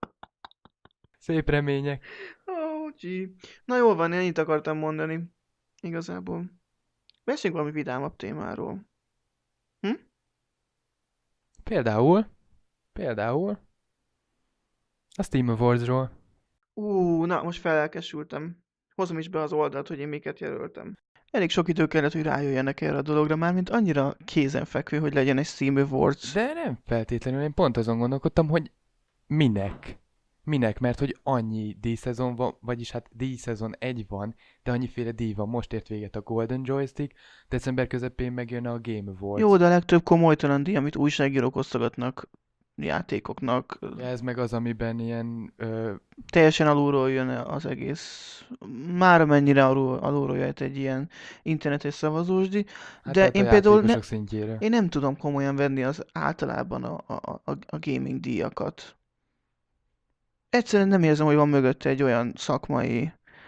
Szép remények. Ó, gee. Na jól van, én ennyit akartam mondani. Igazából. Beszéljünk valami vidámabb témáról. Hm? Például, például a Steam Awards-ról. Ú, na, most felelkesültem. Hozom is be az oldalt, hogy én miket jelöltem. Elég sok idő kellett, hogy rájöjjenek erre a dologra, már mint annyira kézenfekvő, hogy legyen egy Steam Awards. De nem feltétlenül, én pont azon gondolkodtam, hogy minek. Minek? Mert hogy annyi díjszezon van, vagyis hát díjszezon egy van, de annyiféle díj van. Most ért véget a Golden Joystick, december közepén megjön a Game Jó, Awards. de a legtöbb komolytalan díj, amit újságírók osztogatnak játékoknak, Ja, ez meg az, amiben ilyen... Ö, teljesen alulról jön az egész. Már mennyire alul, alulról jött egy ilyen internetes szavazósdi, hát de tehát a én például ne, játékosok szintjéről. én nem tudom komolyan venni az általában a, a, a, a gaming díjakat. Egyszerűen nem érzem, hogy van mögötte egy olyan szakmai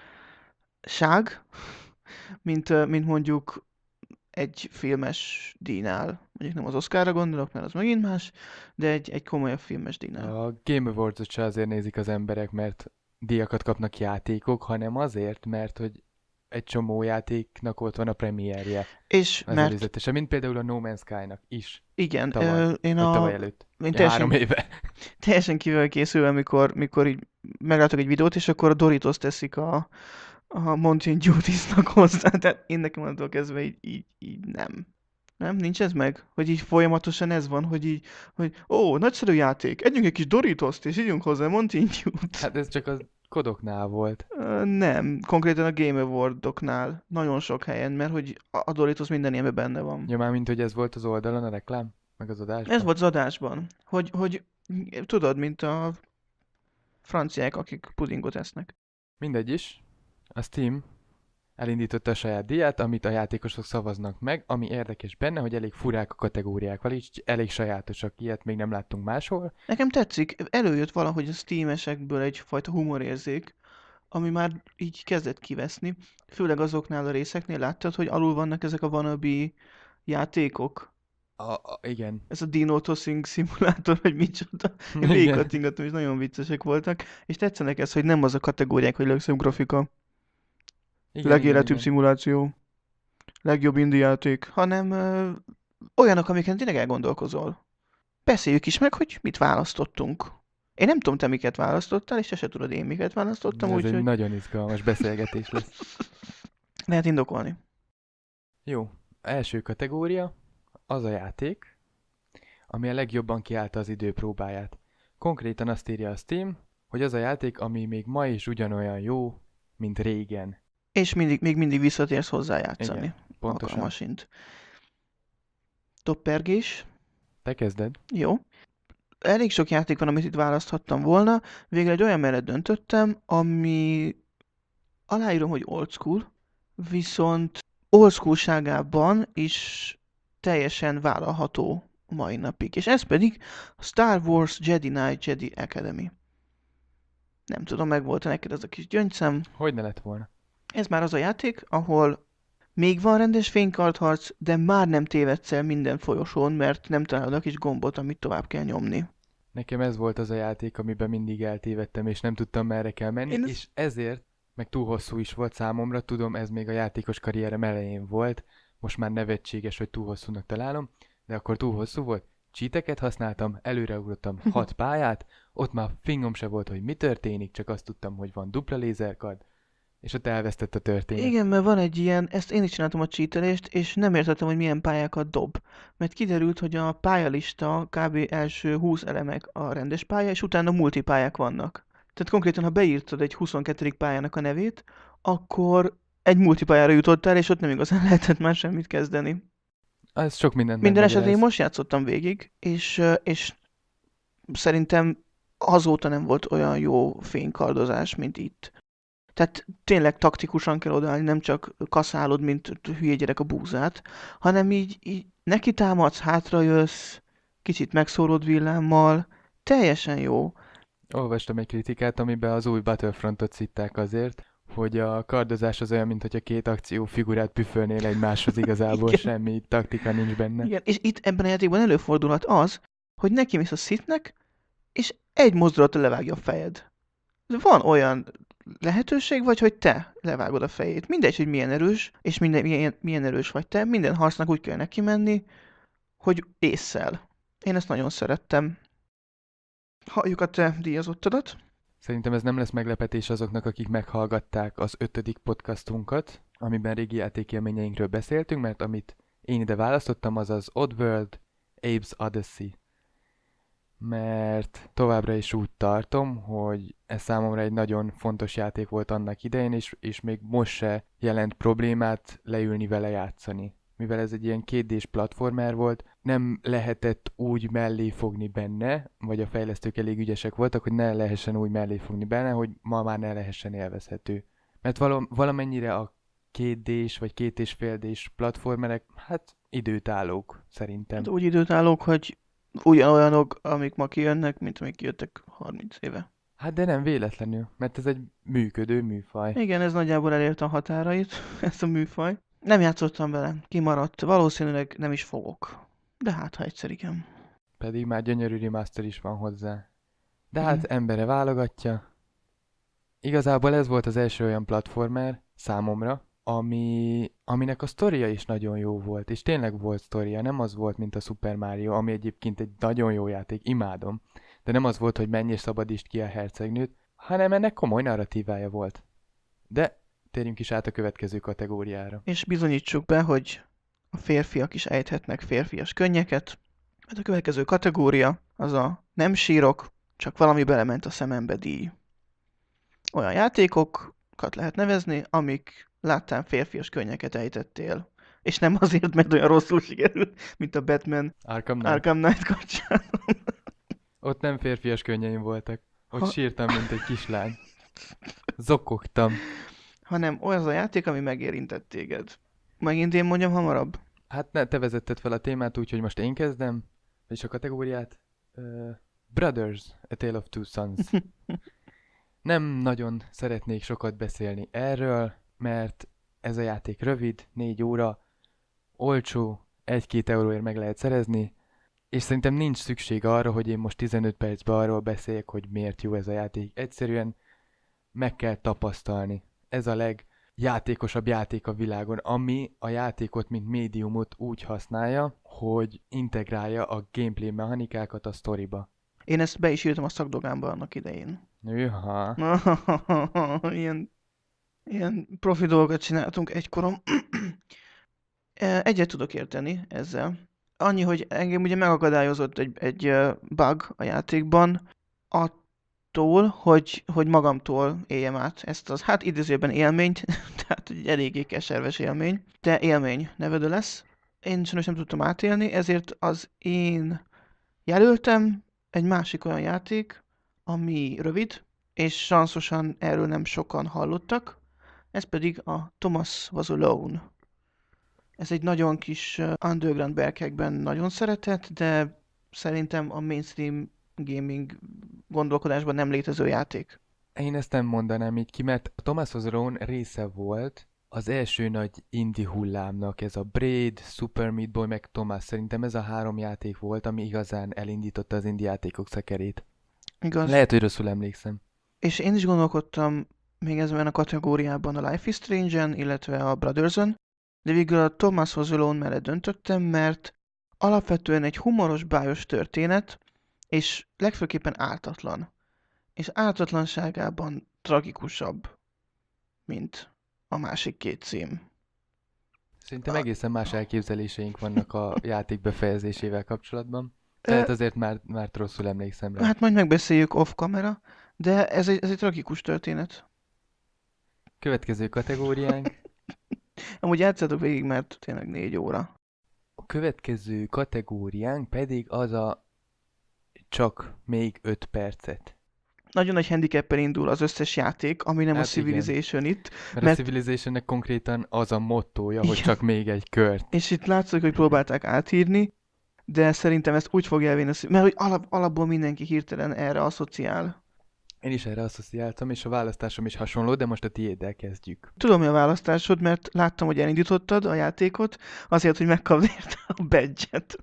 ság, mint, ö, mint mondjuk egy filmes díjnál. Mondjuk nem az Oscarra gondolok, mert az megint más, de egy, egy komolyabb filmes díjnál. A Game Awards-ot se azért nézik az emberek, mert díjakat kapnak játékok, hanem azért, mert hogy egy csomó játéknak ott van a premierje És az mert előzetese, mint például a No Man's Sky-nak is igen, tavaly, ö, én vagy tavaly a előtt. én Ja, három teljesen, éve. teljesen kivel készülve, amikor, mikor így meglátok egy videót, és akkor a Doritos teszik a, a Mountain Dew-nak hozzá. Tehát én nekem attól kezdve így, így, így nem. Nem, nincs ez meg? Hogy így folyamatosan ez van, hogy így, hogy ó, nagyszerű játék, együnk egy kis Doritoszt, és ígyunk hozzá Mountain Dew-t. Hát ez csak a kodoknál volt. Ö, Nem, konkrétan a Game Awardoknál nagyon sok helyen, mert hogy a a Doritos minden ilyenben benne van. Ja, már mint hogy ez volt az oldalon a reklám, meg az Ez adásban. volt az adásban, hogy, hogy tudod, mint a franciák, akik pudingot esznek. Mindegy is. A Steam elindította a saját díját, amit a játékosok szavaznak meg, ami érdekes benne, hogy elég furák a kategóriák, vagyis elég sajátosak, ilyet még nem láttunk máshol. Nekem tetszik, előjött valahogy a Steam-esekből egyfajta humorérzék, ami már így kezdett kiveszni. Főleg azoknál a részeknél láttad, hogy alul vannak ezek a wannabe játékok. A, a, igen. Ez a Dino Tossing szimulátor, hogy micsoda. Én Igen. végigkattingattam, és nagyon viccesek voltak. És tetszenek ez, hogy nem az a kategóriák, hogy legszebb grafika, Igen, igen, legéletűbb igen. szimuláció, legjobb indie játék, hanem ö, olyanok, amiken tényleg elgondolkozol. Beszéljük is meg, hogy mit választottunk. Én nem tudom, te miket választottál, és te se tudod, én miket választottam, Ez egy úgyhogy nagyon izgalmas beszélgetés lesz. lehet indokolni. Jó, első kategória az a játék, ami a legjobban kiállta az idő próbáját. Konkrétan azt írja a Steam, hogy az a játék, ami még ma is ugyanolyan jó, mint régen. És mindig, még mindig visszatérsz hozzá játszani. Igen, pontosan. Alkalmasint. Toppergés. Te kezded? Jó. Elég sok játék van, amit itt választhattam volna. Végre egy olyan mellett döntöttem, ami aláírom, hogy old school, viszont old schoolságában is teljesen vállalható a mai napig. És ez pedig a Star Wars Jedi Knight Jedi Academy. Nem tudom, meg volt neked ez a kis gyöngyszem. Hogy ne lett volna? Ez már az a játék, ahol még van rendes fénykartharc, de már nem tévedsz el minden folyosón, mert nem találod a kis gombot, amit tovább kell nyomni. Nekem ez volt az a játék, amiben mindig eltévedtem, és nem tudtam, merre kell menni, Én ez- és ezért, meg túl hosszú is volt számomra, tudom, ez még a játékos karrierem elején volt, most már nevetséges, hogy túl hosszúnak találom, de akkor túl hosszú volt. Cheateket használtam, előreugrottam hat pályát, ott már fingom se volt, hogy mi történik, csak azt tudtam, hogy van dupla lézerkard, és ott elvesztett a történet. Igen, mert van egy ilyen, ezt én is csináltam a cheatelést, és nem értettem, hogy milyen pályákat dob. Mert kiderült, hogy a pályalista kb. Első húsz elemek a rendes pálya, és utána multipályák vannak. Tehát konkrétan, ha beírtad egy huszonkettedik pályának a nevét, akkor egy multipályára jutottál, és ott nem igazán lehetett már semmit kezdeni. Ez sok mindent Minden esetre én megmagyaráz. most játszottam végig, és, ö, és szerintem azóta nem volt olyan jó fénykardozás, mint itt. Tehát tényleg taktikusan kell odaállni, nem csak kaszálod, mint hülye gyerek a búzát, hanem így, így neki támadsz, hátra jössz, kicsit megszórod villámmal, teljesen jó. Olvastam egy kritikát, amiben az új Battlefrontot szitták azért, hogy a kardozás az olyan, mint hogy a két akciófigurát püfölnél egymáshoz, igazából Igen. semmi taktika nincs benne. Igen, és itt ebben a játékban előfordulhat az, hogy neki mész a szitnek, és egy mozdulattal levágja a fejed. Van olyan lehetőség, vagy hogy te levágod a fejét. Mindegy, hogy milyen erős, és minden, milyen, milyen erős vagy te, minden harcnak úgy kell neki menni, hogy ésszel. Én ezt nagyon szerettem. Halljuk a te díjazottadat. Szerintem ez nem lesz meglepetés azoknak, akik meghallgatták az ötödik podcastunkat, amiben régi játékélményeinkről beszéltünk, mert amit én ide választottam, az az Oddworld Abe's Odyssey. mert továbbra is úgy tartom, hogy ez számomra egy nagyon fontos játék volt annak idején, és, és még most se jelent problémát leülni vele játszani. Mivel ez egy ilyen kétdés platformer volt, nem lehetett úgy mellé fogni benne, vagy a fejlesztők elég ügyesek voltak, hogy ne lehessen úgy mellé fogni benne, hogy ma már ne lehessen élvezhető. Mert val- valamennyire a kétdés vagy két és fél dés platformerek, hát időtállók szerintem. Hát úgy időtállók, hogy ugyanolyanok, amik ma kijönnek, mint amik kijöttek harminc éve. Hát de nem véletlenül, mert ez egy működő műfaj. Igen, ez nagyjából elérte a határait, ez a műfaj. Nem játszottam vele, kimaradt, valószínűleg nem is fogok. De hát, ha egyszer igen. Pedig már gyönyörű remaster is van hozzá. De hát Mhm. embere válogatja. Igazából ez volt az első olyan platformer számomra, ami, aminek a sztoria is nagyon jó volt, és tényleg volt sztoria, nem az volt, mint a Super Mario, ami egyébként egy nagyon jó játék, imádom, de nem az volt, hogy menj és szabadítsd ki a hercegnőt, hanem ennek komoly narratívája volt. De térjünk is át a következő kategóriára. És bizonyítsuk be, hogy a férfiak is ejthetnek férfias könnyeket. Hát a következő kategória az a nem sírok, csak valami belement a szemembe díj. Olyan játékokat lehet nevezni, amik láttán férfias könnyeket ejtettél. És nem azért, mert olyan rosszul sikerült, mint a Batman Arkham Knight. Arkham Knight kapcsán. Ott nem férfias könnyeim voltak. Ott Ha- sírtam, mint egy kislány. Zokogtam. Hanem olyan a játék, ami megérintett téged. Megint én mondjam hamarabb. Hát ne, te vezetted fel a témát, úgyhogy most én kezdem. És a kategóriát. Uh, Brothers, A Tale of Two Sons. Nem nagyon szeretnék sokat beszélni erről, mert ez a játék rövid, négy óra, olcsó, egy-két euróért meg lehet szerezni, és szerintem nincs szükség arra, hogy én most tizenöt percben arról beszéljek, hogy miért jó ez a játék. Egyszerűen meg kell tapasztalni. Ez a legjátékosabb játék a világon, ami a játékot, mint médiumot úgy használja, hogy integrálja a gameplay mechanikákat a sztoriba. Én ezt be is írtam a szakdogámba annak idején. Nőha. ilyen, ilyen profi dolgokat csináltunk egykorom. E, Egyet tudok érteni ezzel. Annyi, hogy engem ugye megakadályozott egy, egy ö, bug a játékban attól, hogy, hogy magamtól éljem át ezt az, hát idézőben élményt, tehát egy eléggé keserves élmény, de élmény nevedő lesz. Én sajnos nem tudtam átélni, ezért az én jelöltem egy másik olyan játék, ami rövid, és sanszosan erről nem sokan hallottak, ez pedig a Thomas Was Alone. Ez egy nagyon kis uh, underground berkekben nagyon szeretett, de szerintem a mainstream gaming gondolkodásban nem létező játék. Én ezt nem mondanám így ki, mert a Thomas Was Alone része volt az első nagy indie hullámnak, ez a Braid, Super Meat Boy, meg Thomas. Szerintem ez a három játék volt, ami igazán elindította az indie játékok szekerét. Igaz? Lehet, hogy rosszul emlékszem. És én is gondolkodtam még ezben a kategóriában a Life is Strange-en, illetve a Brothers-on, de végül a Thomas Was Alone mellett döntöttem, mert alapvetően egy humoros, bájos történet, és legfőképpen ártatlan. És ártatlanságában tragikusabb, mint a másik két cím. Szerintem A- egészen más elképzeléseink vannak a játék befejezésével kapcsolatban. Ö, Lehet azért már, már rosszul emlékszem rá. Hát majd megbeszéljük off-kamera, de ez egy, ez egy tragikus történet. Következő kategóriánk. Amúgy játszatok végig, mert tényleg négy óra. A következő kategóriánk pedig az a csak még öt percet. Nagyon nagy handicappel indul az összes játék, ami nem Hát a Civilization itt, Mert, Mert- a Civilizationnek konkrétan az a mottója, hogy Igen. csak még egy kört. és itt látszik, hogy próbálták átírni, de szerintem ezt úgy fogja elvinni, a Civ- mert hogy alap, alapból mindenki hirtelen erre asszociál. Én is erre asszociáltam, és a választásom is hasonló, de most a tiéddel kezdjük. Tudom, mi a választásod, mert láttam, hogy elindítottad a játékot, azért, hogy megkapd érte a badge-et.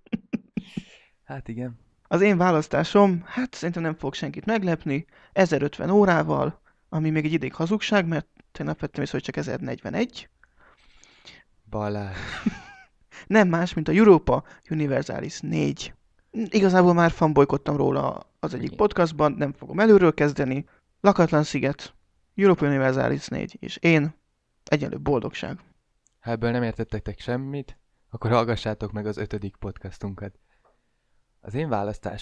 Hát igen. Az én választásom, hát szerintem nem fog senkit meglepni, ezerötven órával, ami még egy ideig hazugság, mert tegnap vettem észre, hogy csak ezernegyvenegy. Balázs. Nem más, mint a Europa Universalis négy. Igazából már fanbolykodtam róla az egyik Igen. podcastban, nem fogom előről kezdeni. Lakatlan sziget, Europa Universalis négy, és én egyenlő boldogság. Ha ebből nem értettek semmit, akkor hallgassátok meg az ötödik podcastunkat. Az én választásom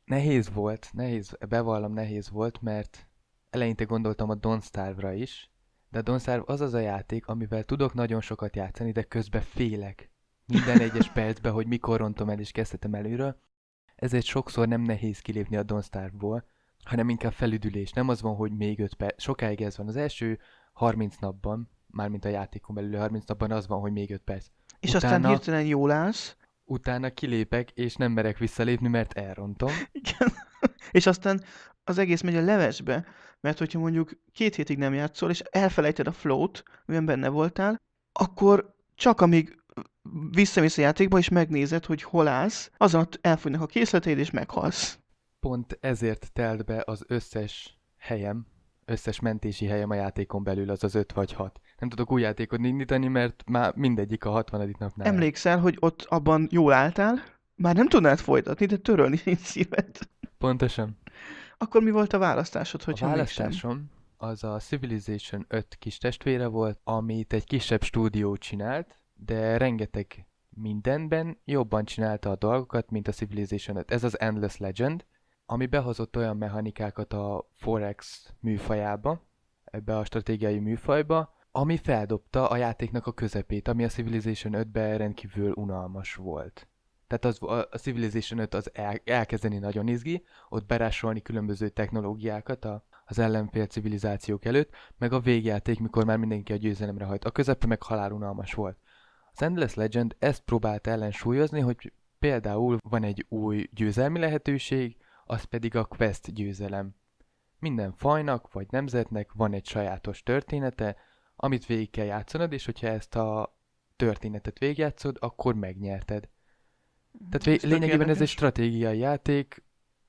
Nehéz volt, nehéz, bevallom nehéz volt, mert eleinte gondoltam a Don't Starve-ra is, de a Don't Starve az az a játék, amivel tudok nagyon sokat játszani, de közben félek. Minden egyes percben, hogy mikor rontom el és kezdhetem előről. Ezért sokszor nem nehéz kilépni a Don't Starve-ból, hanem inkább felüdülés. Nem az van, hogy még öt perc. Sokáig ez van. Az első harminc napban, mármint a játékon belül harminc napban az van, hogy még öt perc. És Utána, aztán hirtelen jól állsz. Utána kilépek, és nem merek visszalépni, mert elrontom. Igen. És aztán az egész megy a levesbe, mert hogyha mondjuk két hétig nem játszol, és elfelejted a flow-t, amiben benne voltál, akkor csak amíg visszamész a játékba, és megnézed, hogy hol állsz, azon elfogynak a készleteid, és meghalsz. Pont ezért telt be az összes helyem, összes mentési helyem a játékon belül, az az öt vagy hat. Nem tudok új játékot indítani, mert már mindegyik a hatvanadik napnál. Emlékszel, hogy ott abban jól álltál, már nem tudnád folytatni, de törölni nincs szíved. Pontosan. Akkor mi volt a választásod, hogyha A választásom az a Civilization öt kis testvére volt, amit egy kisebb stúdió csinált, de rengeteg mindenben jobban csinálta a dolgokat, mint a Civilization öt. Ez az Endless Legend, ami behozott olyan mechanikákat a four X műfajába, ebbe a stratégiai műfajba, ami feldobta a játéknak a közepét, ami a Civilization ötben rendkívül unalmas volt. Tehát az, a Civilization öt az el, elkezdeni nagyon izgi, ott berásolni különböző technológiákat a, az ellenfél civilizációk előtt, meg a végjáték, mikor már mindenki a győzelemre hajt. A közepe meg halálunalmas volt. Az Endless Legend ezt próbált ellensúlyozni, hogy például van egy új győzelmi lehetőség, az pedig a quest győzelem. Minden fajnak vagy nemzetnek van egy sajátos története, amit végig kell játszanod, és hogyha ezt a történetet végigjátszod, akkor megnyerted. Tehát vé- lényegében érdekes. Ez egy stratégiai játék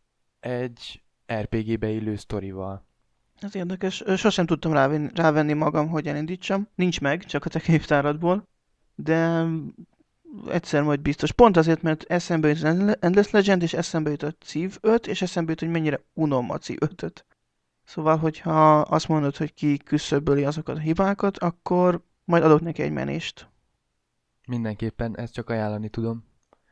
egy er pé gé-be illő sztorival. Ez érdekes. Sosem tudtam rávenni, rávenni magam, hogy elindítsam. Nincs meg, csak a te könyvtáradból. De egyszer majd biztos. Pont azért, mert eszembe jut az Endless Legend, és eszembe jut a Civ öt, és eszembe jut, hogy mennyire unom a Civ ötöt. Szóval, hogyha azt mondod, hogy ki küszöböli azokat a hibákat, akkor majd adok neki egy menést. Mindenképpen, ezt csak ajánlani tudom.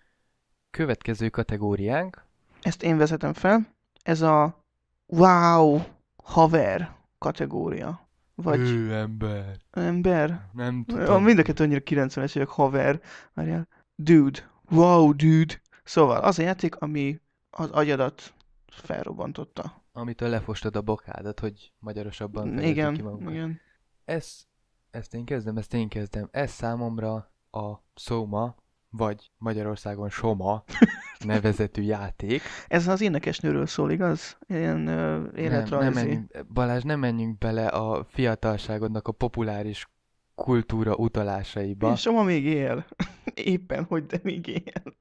Következő kategóriánk. Ezt én vezetem fel. Ez a wow, haver kategória. Vagy... Ő, ember. Ember? Nem tudom. Mind a kettő annyira kilencvenes évek, haver. Várjál. Dude. Wow, dude. Szóval az a játék, ami az agyadat felrobbantotta. Amitől lefostad a bokádat, hogy magyarosabban fejezzük igen, ki magunkat. Igen, Ez, ezt én kezdem, ezt én kezdem. Ez számomra a Soma, vagy Magyarországon Soma nevezetű játék. Ez az énekesnőről szól, igaz? Ilyen uh, életrajzi. Nem, nem menjünk, Balázs, nem menjünk bele a fiatalságodnak a populáris kultúra utalásaiba. És Soma még él. Éppen, hogy de még él.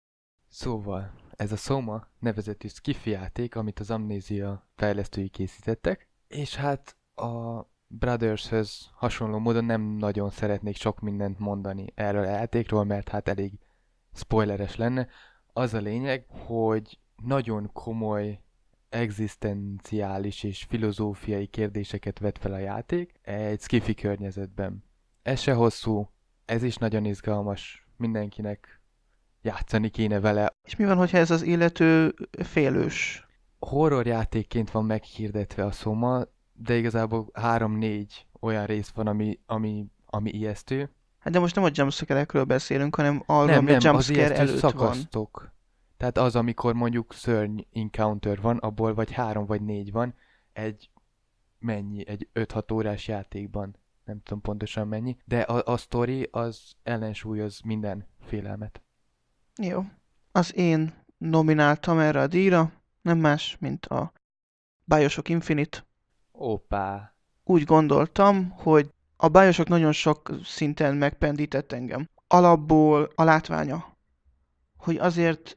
Szóval, ez a Soma nevezetű skifi játék, amit az Amnézia fejlesztői készítettek, és hát a Brothershöz hasonló módon nem nagyon szeretnék sok mindent mondani erről a játékról, mert hát elég spoileres lenne. Az a lényeg, hogy nagyon komoly egzisztenciális és filozófiai kérdéseket vet fel a játék egy skifi környezetben. Ez se hosszú, ez is nagyon izgalmas, mindenkinek játszani kéne vele. És mi van, hogyha ez az illető félős? Horror játékként van meghirdetve a Soma, de igazából három-négy olyan rész van, ami, ami, ami ijesztő. Hát de most nem a jumpscare-ekről beszélünk, hanem arról, nem, ami nem, a jumpscare előtt szakasztok. van. Tehát az, amikor mondjuk szörny encounter van, abból vagy három vagy négy van, egy mennyi, egy öt-hat órás játékban. Nem tudom pontosan mennyi, de a, a sztori az ellensúlyoz minden félelmet. Jó. Az én nomináltam erre a díjra, nem más, mint a Bioshock Infinite. Opá. Úgy gondoltam, hogy a Bioshock nagyon sok szinten megpendített engem. Alapból a látványa. Hogy azért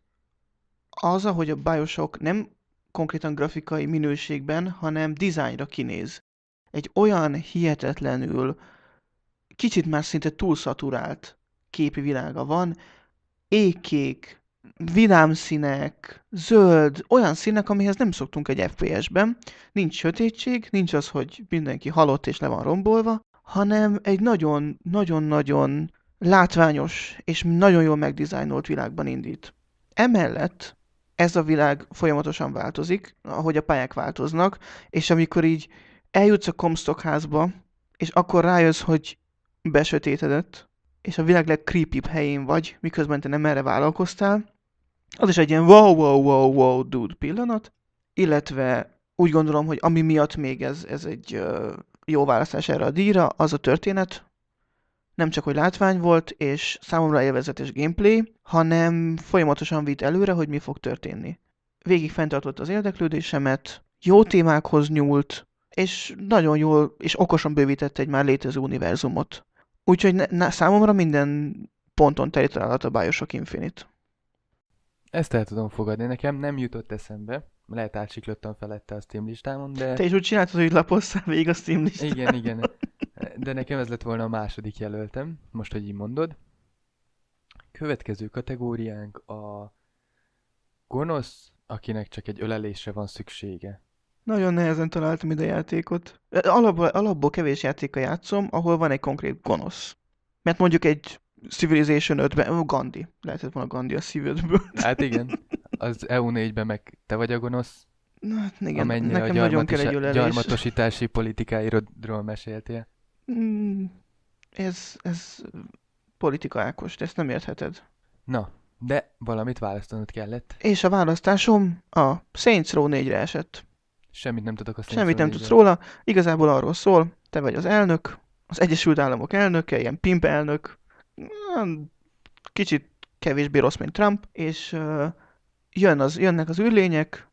az, ahogy a Bioshock nem konkrétan grafikai minőségben, hanem dizájnra kinéz. Egy olyan hihetetlenül, kicsit már szinte túlszaturált képi világa van, ékkék, vidám színek, zöld, olyan színek, amihez nem szoktunk egy ef pé es-ben. Nincs sötétség, nincs az, hogy mindenki halott és le van rombolva, hanem egy nagyon-nagyon-nagyon látványos és nagyon jól megdizájnolt világban indít. Emellett ez a világ folyamatosan változik, ahogy a pályák változnak, és amikor így eljutsz a Comstock házba, és akkor rájössz, hogy besötétedett, és a világ legcreepibb helyén vagy, miközben te nem erre vállalkoztál, az is egy ilyen wow, wow, wow, wow, dude pillanat, illetve úgy gondolom, hogy ami miatt még ez, ez egy uh, jó választás erre a díjra, az a történet, nem csak, hogy látvány volt, és számomra élvezetes gameplay, hanem folyamatosan vitt előre, hogy mi fog történni. Végig fenntartott az érdeklődésemet, jó témákhoz nyúlt, és nagyon jól és okosan bővítette egy már létező univerzumot. Úgyhogy ne, ne, számomra minden ponton telítalálat a Bioshock Infinite. Ezt el tudom fogadni, nekem nem jutott eszembe. Lehet átsiklottam felette a Steam listámon, de... Te is úgy csináltad, hogy lapozzál végig a Steam listán. Igen, igen. De nekem ez lett volna a második jelöltem, most, hogy így mondod. Következő kategóriánk a gonosz, akinek csak egy ölelésre van szüksége. Nagyon nehezen találtam ide játékot. Alapból, alapból kevés játéka játszom, ahol van egy konkrét gonosz. Mert mondjuk egy Civilization ötben, Gandhi. Lehetett volna Gandhi a Civ ötből. Hát igen, az E U négyben meg te vagy a gonosz, Na, hát igen, amennyire nekem a nagyon kell egy gyarmatosá- ölelés. gyarmatosítási politikáirodról meséltél. Mm, ez, ez politika Ákos, de ezt nem értheted. Na, de valamit választanod kellett. És a választásom a Saints Row négyre esett. Semmit nem tudok a Saints Semmit Row nem tudsz négyről. róla, igazából arról szól, te vagy az elnök, az Egyesült Államok elnöke, ilyen pimp elnök, mm, kicsit kevésbé rossz, mint Trump, és uh, jön az, jönnek az űrlények,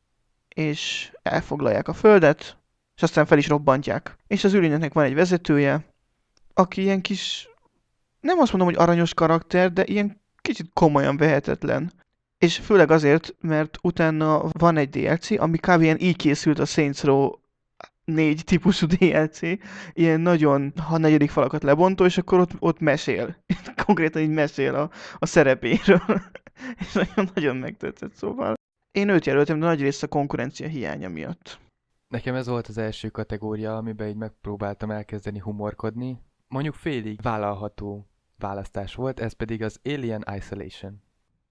és elfoglalják a földet, és aztán fel is robbantják. És az űrlényeknek van egy vezetője, aki ilyen kis, nem azt mondom, hogy aranyos karakter, de ilyen kicsit komolyan vehetetlen. És főleg azért, mert utána van egy dé el cé, ami kb. Ilyen így készült a Saints Row négy típusú dé el cé, ilyen nagyon a negyedik falakat lebontó, és akkor ott, ott mesél. Konkrétan így mesél a, a szerepéről. És nagyon, nagyon megtetszett, szóval. Én őt jelöltem, de nagy rész a konkurencia hiánya miatt. Nekem ez volt az első kategória, amiben így megpróbáltam elkezdeni humorkodni. Mondjuk félig vállalható választás volt, ez pedig az Alien Isolation.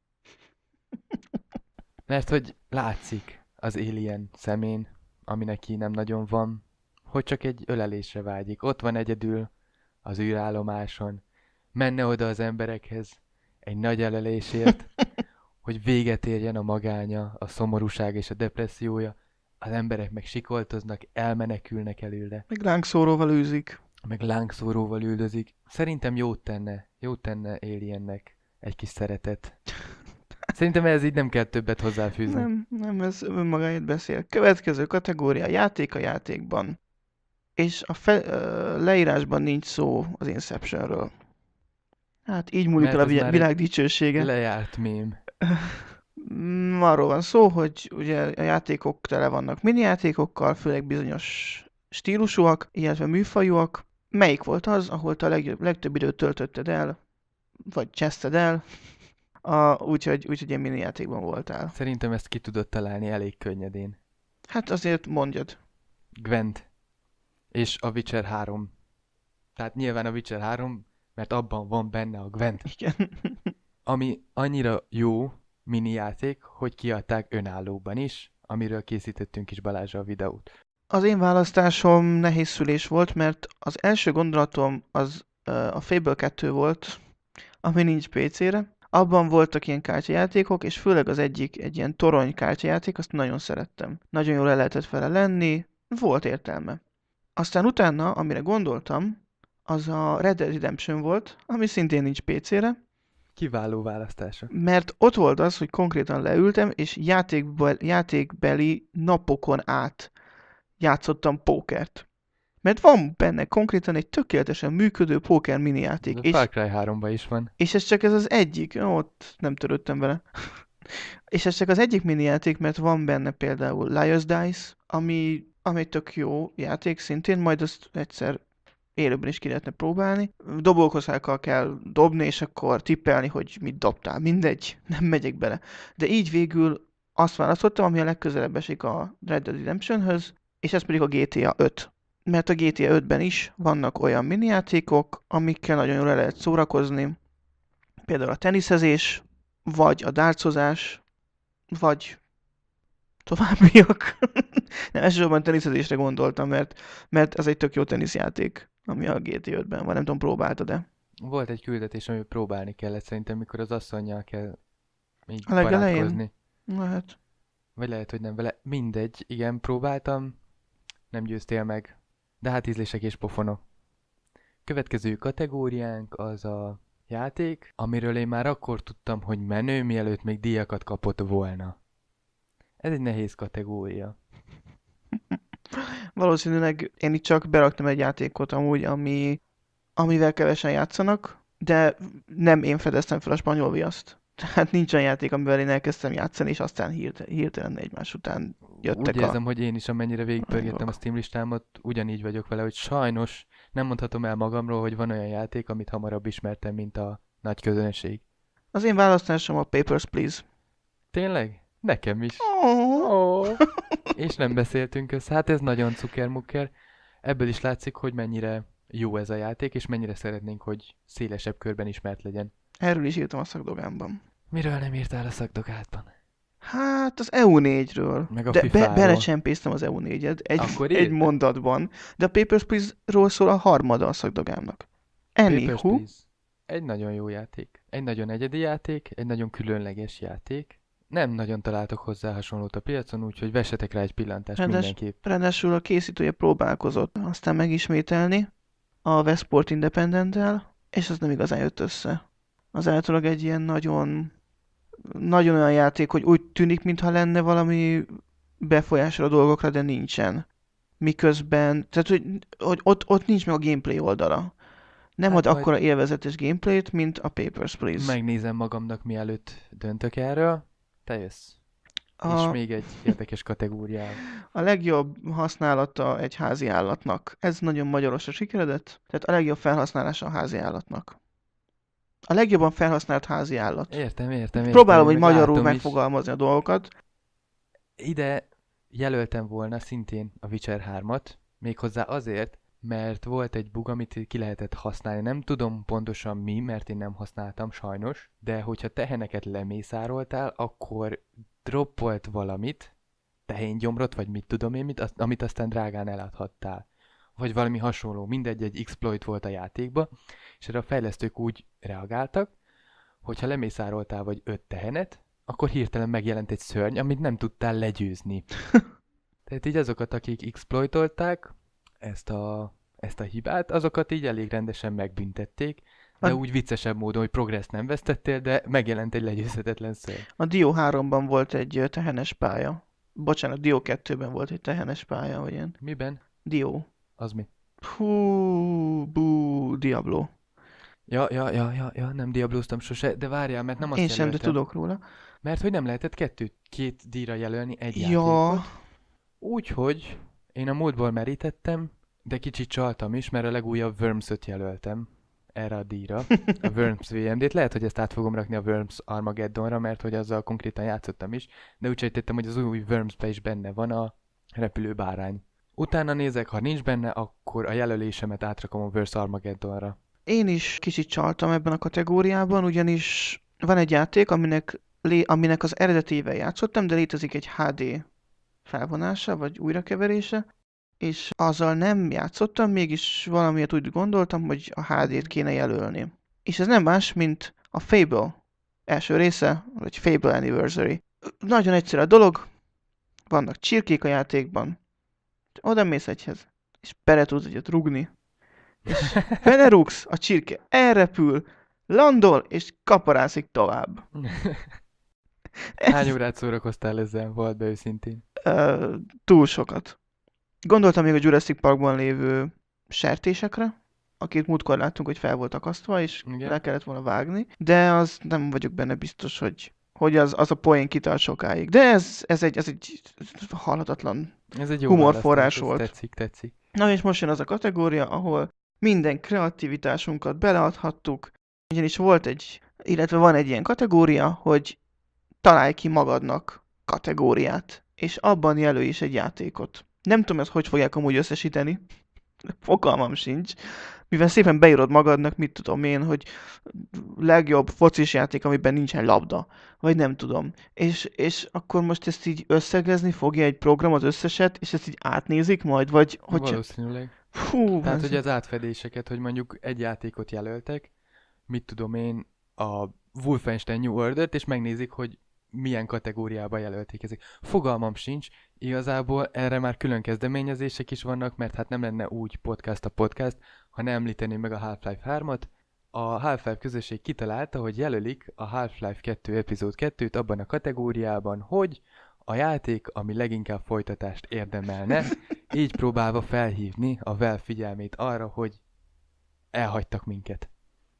Mert hogy látszik az Alien szemén, ami neki nem nagyon van, hogy csak egy ölelésre vágyik. Ott van egyedül az űrállomáson, menne oda az emberekhez egy nagy ölelésért, hogy véget érjen a magánya, a szomorúság és a depressziója, az emberek meg sikoltoznak, elmenekülnek előle, Meg lángszóróval űzik. meg lángszóróval üldözik. Szerintem jót tenne, jót tenne Aliennek egy kis szeretet. Szerintem ez így nem kell többet hozzáfűzni. Nem, nem, ez önmagáért beszél. Következő kategória, játék a játékban. És a fe, ö, leírásban nincs szó az Inceptionről. Hát így múlik Mert el a az vi- már világ egy dicsősége. lejárt mém. Mm, Arról van szó, hogy ugye a játékok tele vannak minijátékokkal, főleg bizonyos stílusúak, illetve műfajúak. Melyik volt az, ahol te a legjobb, legtöbb időt töltötted el, vagy cseszted el, a, úgyhogy, úgyhogy ilyen minijátékban voltál. Szerintem ezt ki tudod találni elég könnyedén. Hát azért mondjad. Gwent. És a Witcher három. Tehát nyilván a Witcher három, mert abban van benne a Gwent. Igen. Ami annyira jó mini játék, hogy kiadták önállóban is, amiről készítettünk is Balázsra a videót. Az én választásom nehéz szülés volt, mert az első gondolatom az uh, a Fable kettő volt, ami nincs pé cére. Abban voltak ilyen kártyajátékok, és főleg az egyik, egy ilyen torony kártyajáték, azt nagyon szerettem. Nagyon jól le lehetett vele lenni, volt értelme. Aztán utána, amire gondoltam, az a Red Dead Redemption volt, ami szintén nincs pé cére, Kiváló választása. mert ott volt az, hogy konkrétan leültem, és játékbeli, játékbeli napokon át játszottam pókert. Mert van benne konkrétan egy tökéletesen működő póker Ez minijáték. a És, Far Cry háromban is van. és ez csak ez az egyik. Ó, ott nem törődtem vele. És ez csak az egyik minijáték, mert van benne például Liar's Dice, ami, ami egy tök jó játék szintén, majd azt egyszer élőben is ki lehetne próbálni. Dobókozákkal kell dobni, és akkor tippelni, hogy mit dobtál. Mindegy, nem megyek bele. De így végül azt választottam, ami a legközelebb esik a Red Dead Redemptionhöz, és ez pedig a gé té á öt. Mert a gé té á ötben is vannak olyan minijátékok, amikkel nagyon jól le lehet szórakozni. Például a teniszezés, vagy a dárcozás, vagy továbbiak. Nem, elsősorban teniszezésre gondoltam, mert, mert ez egy tök jó teniszjáték, ami a gé té ötben van. Nem tudom, próbáltad-e? Volt egy küldetés, amit próbálni kellett szerintem, mikor az asszonnyal kell így A legelején? barátkozni. Lehet. Vagy lehet, hogy nem vele. Mindegy, igen, próbáltam, nem győztél meg. De hát ízlések és pofonok. Következő kategóriánk az a játék, amiről én már akkor tudtam, hogy menő, mielőtt még díjakat kapott volna. Ez egy nehéz kategória. Valószínűleg én itt csak beraktam egy játékot amúgy, ami, amivel kevesen játszanak, de nem én fedeztem fel a spanyol viaszt. Tehát nincs olyan játék, amivel én elkezdtem játszani, és aztán hirt- hirtelen egymás után jöttek Úgy a... érzem, hogy én is, amennyire végigpörgettem a Steam listámat, ugyanígy vagyok vele, hogy sajnos nem mondhatom el magamról, hogy van olyan játék, amit hamarabb ismertem, mint a nagy közönség. Az én választásom a Papers, Please. Tényleg? Nekem is. Oh. Oh. És nem beszéltünk össze. Hát ez nagyon cukermukker. Ebből is látszik, hogy mennyire jó ez a játék, és mennyire szeretnénk, hogy szélesebb körben ismert legyen. Erről is írtam a szakdogámban. Miről nem írtál a szakdogádban? Hát az E U négyről. Meg a De be, fifáról. belecsempésztem az E U négyet egy, Akkor egy írd. mondatban. De a Papers, Please-ról szól a harmada a szakdogámnak. Papers, Anywho, Please. Egy nagyon jó játék. Egy nagyon egyedi játék, egy nagyon különleges játék. Nem nagyon találtok hozzá hasonlót a piacon, úgyhogy vessetek rá egy pillantást Rendes- mindenképp. ráadásul a készítője próbálkozott aztán megismételni a Westport Independent-tel, és az nem igazán jött össze. Az általában egy ilyen nagyon, nagyon olyan játék, hogy úgy tűnik, mintha lenne valami befolyásra a dolgokra, de nincsen. Miközben, tehát hogy, hogy ott, ott nincs meg a gameplay oldala. Nem Hát ad majd- akkora élvezetes gameplayt, mint a Papers, Please. Megnézem magamnak, mielőtt döntök erről. Te jössz. És A, még egy érdekes kategóriával. a legjobb használata egy házi állatnak. Ez nagyon magyarosra sikeredett, tehát a legjobb felhasználása a házi állatnak. A legjobban felhasznált házi állat. Értem, értem, értem. Próbálom, én hogy meg magyarul látom is. megfogalmazni a dolgokat. Ide jelöltem volna szintén a Witcher hármat, méghozzá azért, mert volt egy bug, amit ki lehetett használni. Nem tudom pontosan mi, mert én nem használtam sajnos, de hogyha teheneket lemészároltál, akkor droppolt valamit, tehéngyomrot, vagy mit tudom én, mit, azt- amit aztán drágán eladhattál. Vagy valami hasonló, mindegy, egy exploit volt a játékba, és erre a fejlesztők úgy reagáltak, hogyha lemészároltál vagy öt tehenet, akkor hirtelen megjelent egy szörny, amit nem tudtál legyőzni. Tehát így azokat, akik exploitolták ezt a, ezt a hibát, azokat így elég rendesen megbüntették, de A- úgy viccesebb módon, hogy progress nem vesztettél, de megjelent egy legyőzhetetlen szörny. A Dio háromban volt egy ö, tehenes pálya. Bocsánat, Dio kettőben volt egy tehenes pálya, vagy ilyen. Miben? Dio. Az mi? Hú, bú, Diablo. Ja, ja, ja, ja, ja, nem diablóztam sose, de várjál, mert nem azt Én sem, de jelöltem. tudok róla. Mert hogy nem lehetett kettőt, két díjra jelölni egy Ja, játékot. Úgyhogy én a múltból merítettem, de kicsit csaltam is, mert a legújabb Worms-öt jelöltem erre a díjra, a Worms vé em dét. Lehet, hogy ezt át fogom rakni a Worms Armageddonra, mert hogy azzal konkrétan játszottam is, de úgy sejtettem, hogy az új Worms-be is benne van a repülő bárány. Utána nézek, ha nincs benne, akkor a jelölésemet átrakom a Worms Armageddonra. én is kicsit csaltam ebben a kategóriában, ugyanis van egy játék, aminek, lé- aminek az eredetével játszottam, de létezik egy há dé felvonása, vagy újrakeverése, és azzal nem játszottam, mégis valamiért úgy gondoltam, hogy a há dét kéne jelölni. És ez nem más, mint a Fable első része, vagy Fable Anniversary. Nagyon egyszerű a dolog, vannak csirkék a játékban, oda mész egyhez, és bele tudsz egyet rugni, és belerúgsz, a csirke elrepül, landol, és kaparászik tovább. Hány órát szórakoztál ezzel, volt be őszintén? Ö, túl sokat. Gondoltam még a Jurassic Parkban lévő sertésekre, akit múltkor láttunk, hogy fel volt akasztva, és Igen. le kellett volna vágni, de az nem vagyok benne biztos, hogy, hogy az, az a poén kitart sokáig. De ez, ez, egy, ez egy halhatatlan. Ez egy jó Humorforrás választás, ez volt. Tetszik, tetszik. Na és most jön az a kategória, ahol minden kreativitásunkat beleadhattuk, ugyanis volt egy, illetve van egy ilyen kategória, hogy találj ki magadnak kategóriát, és abban jelölj is egy játékot. Nem tudom, ezt hogy fogják amúgy összesíteni, fogalmam sincs, Mivel szépen beírod magadnak, mit tudom én, hogy legjobb focis játék, amiben nincsen labda, vagy nem tudom. És, és akkor most ezt így összegezni fogja egy program az összeset, és ezt így átnézik majd, vagy hogy... Valószínűleg. Fú, Tehát, ez... hogy az átfedéseket, hogy mondjuk egy játékot jelöltek, mit tudom én, a Wolfenstein New Order-t, és megnézik, hogy milyen kategóriába jelölték ezek. Fogalmam sincs, igazából erre már külön kezdeményezések is vannak, mert hát nem lenne úgy podcast a podcast, ha nem említeném meg a Half-Life hármat. A Half-Life közösség kitalálta, hogy jelölik a Half-Life kettő epizód kettőt abban a kategóriában, hogy a játék, ami leginkább folytatást érdemelne, így próbálva felhívni a Valve figyelmét arra, hogy elhagytak minket.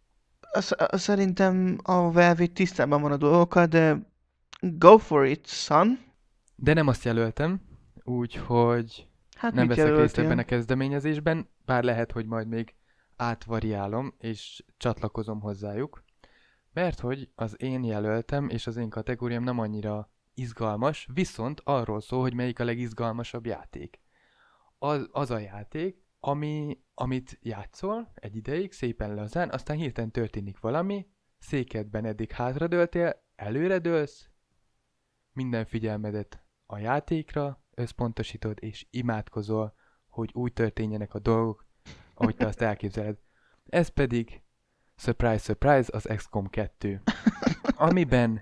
Sz- Szerintem a Valve itt tisztában van a dolgokkal, de go for it, son. De nem azt jelöltem, úgyhogy Hát nem mit veszek részt jelöltél? ebben a kezdeményezésben, bár lehet, hogy majd még átvariálom és csatlakozom hozzájuk, mert hogy az én jelöltem és az én kategóriám nem annyira izgalmas, viszont arról szól, hogy melyik a legizgalmasabb játék. Az, az a játék, ami, amit játszol egy ideig, szépen lazán, aztán hirtelen történik valami, székedben eddig hátradőltél, előredőlsz, minden figyelmedet a játékra összpontosítod, és imádkozol, hogy úgy történjenek a dolgok, ahogy te azt elképzeled. Ez pedig, surprise, surprise, az iksz kom kettő, amiben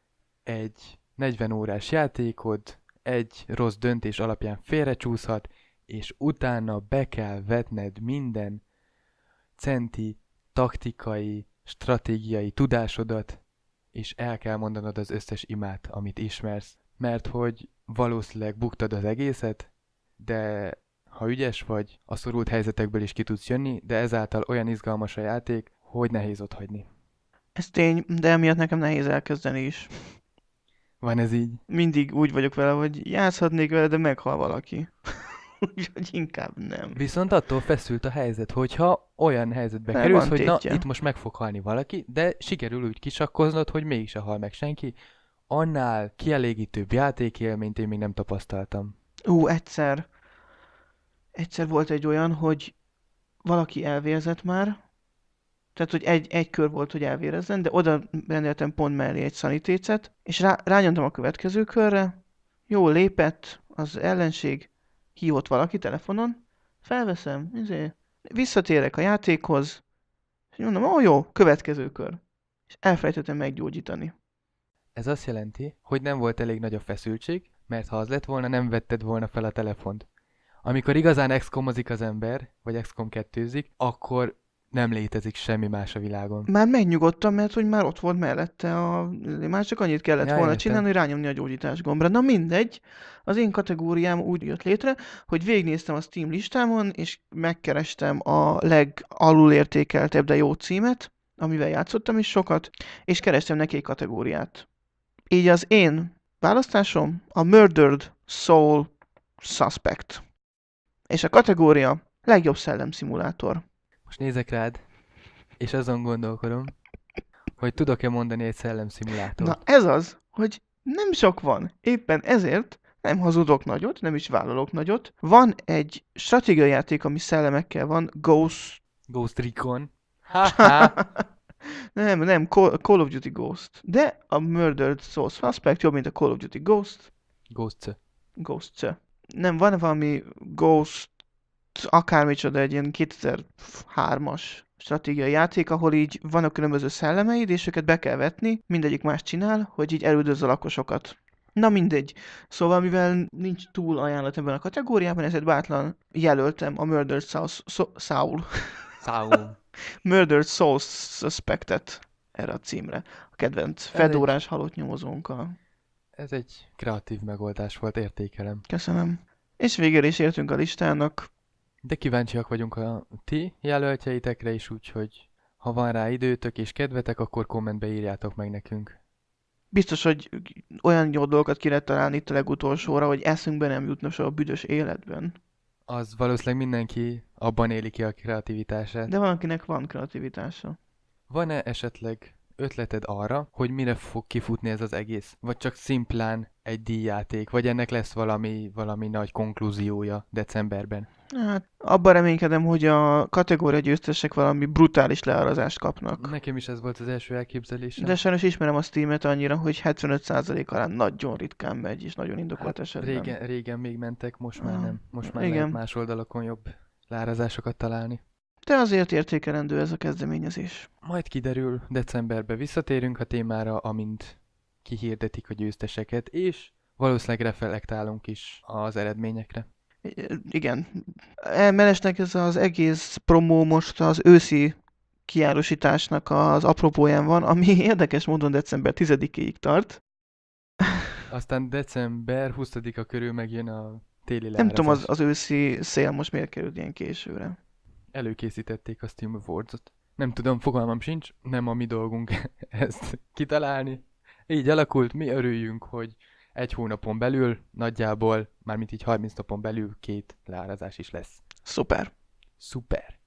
egy negyven órás játékod egy rossz döntés alapján félrecsúszhat, és utána be kell vetned minden centi, taktikai, stratégiai tudásodat, és el kell mondanod az összes imát, amit ismersz, mert hogy valószínűleg buktad az egészet, de ha ügyes vagy, a szorult helyzetekből is ki tudsz jönni, de ezáltal olyan izgalmas a játék, hogy nehéz otthagyni. Ez tény, de emiatt nekem nehéz elkezdeni is. Van ez így? Mindig úgy vagyok vele, hogy játszhatnék vele, de meghal valaki. Úgyhogy inkább nem. Viszont attól feszült a helyzet, hogyha olyan helyzetbe Nem, kerülsz, van hogy na, tétje. itt most meg fog halni valaki, de sikerül úgy kisakkoznod, hogy mégse hal meg senki, annál kielégítőbb játékélményt én még nem tapasztaltam. Ú, egyszer. Egyszer volt egy olyan, hogy valaki elvérzett már, tehát, hogy egy, egy kör volt, hogy elvérezzen, de oda rendeltem pont mellé egy szanitécet, és rá, rányomtam a következő körre, jó, lépett az ellenség, hívott valaki telefonon, felveszem, izé, visszatérek a játékhoz, és mondom, ó, jó, következő kör. És elfelejtettem meggyógyítani. Ez azt jelenti, hogy nem volt elég nagy a feszültség, mert ha az lett volna, nem vetted volna fel a telefont. Amikor igazán iksz komozik az ember, vagy iksz kom kettőzik, akkor nem létezik semmi más a világon. Már megnyugodtam, mert hogy már ott volt mellette a... Már csak annyit kellett Ja, volna értem. csinálni, hogy rányomni a gyógyítás gombra. Na mindegy, az én kategóriám úgy jött létre, hogy végignéztem a Steam listámon, és megkerestem a legalulértékeltebb, de jó címet, amivel játszottam is sokat, és kerestem neki egy kategóriát. Így az én választásom a Murdered Soul Suspect. És a kategória legjobb szellemszimulátor. Most nézek rád, és azon gondolkodom, hogy tudok-e mondani egy szellemszimulátort. Na ez az, hogy nem sok van. Éppen ezért nem hazudok nagyot, nem is vállalok nagyot. Van egy stratégiai játék, ami szellemekkel van, Ghost... Ghost Recon. Ha-ha! nem, nem, Call Call of Duty Ghost. De a Murdered Soul Suspect jobb, mint a Call of Duty Ghost. Ghost. Ghost. Nem, van valami Ghost, akármicsoda, egy ilyen kétezer-hármas stratégiai játék, ahol így vannak különböző szellemeid, és őket be kell vetni, mindegyik más csinál, hogy így elüldözz a lakosokat. Na mindegy. Szóval, mivel nincs túl ajánlat ebben a kategóriában, ezért bátlan jelöltem a Murdered Soul, so, Soul. Saul. Murdered Soul Suspectet erre a címre. A kedvenc fedórás halott nyomozónkkal. Ez egy kreatív megoldás volt, értékelem. Köszönöm. És végére is értünk a listának. De kíváncsiak vagyunk a ti jelöltjeitekre is, úgyhogy ha van rá időtök és kedvetek, akkor kommentbe írjátok meg nekünk. Biztos, hogy olyan jó dolgokat ki lehet találni itt a legutolsóra, hogy eszünkbe nem jutna soha a büdös életben. Az valószínűleg mindenki abban éli ki a kreativitását. De van, akinek van kreativitása. Van-e esetleg ötleted arra, hogy mire fog kifutni ez az egész? Vagy csak szimplán egy díjjáték? Vagy ennek lesz valami, valami nagy konklúziója decemberben? Hát abban reménykedem, hogy a kategória győztesek valami brutális leárazást kapnak. Nekem is ez volt az első elképzelésem. De sajnos ismerem a Steamet annyira, hogy hetvenöt százalék alá nagyon ritkán megy, és nagyon indokolt Hát esetben. régen, régen még mentek, most már Ah, nem. Most már igen. lehet más oldalakon jobb leárazásokat találni. De azért értékelendő ez a kezdeményezés. Majd kiderül, decemberben visszatérünk a témára, amint kihirdetik a győzteseket, és valószínűleg reflektálunk is az eredményekre. I- Igen. E- Mellesleg ez az egész promó most az őszi kiárusításnak az apropóján van, ami érdekes módon december tizedikéig tart. Aztán december huszadika körül megjön a téli Nem leárazás. tudom, az, az őszi szél most miért került ilyen későre. Előkészítették a Steam Awards-ot. Nem tudom, fogalmam sincs, nem a mi dolgunk ezt kitalálni. Így alakult, mi örüljünk, hogy egy hónapon belül, nagyjából, mármint így harminc napon belül két leárazás is lesz. Szuper. Szuper!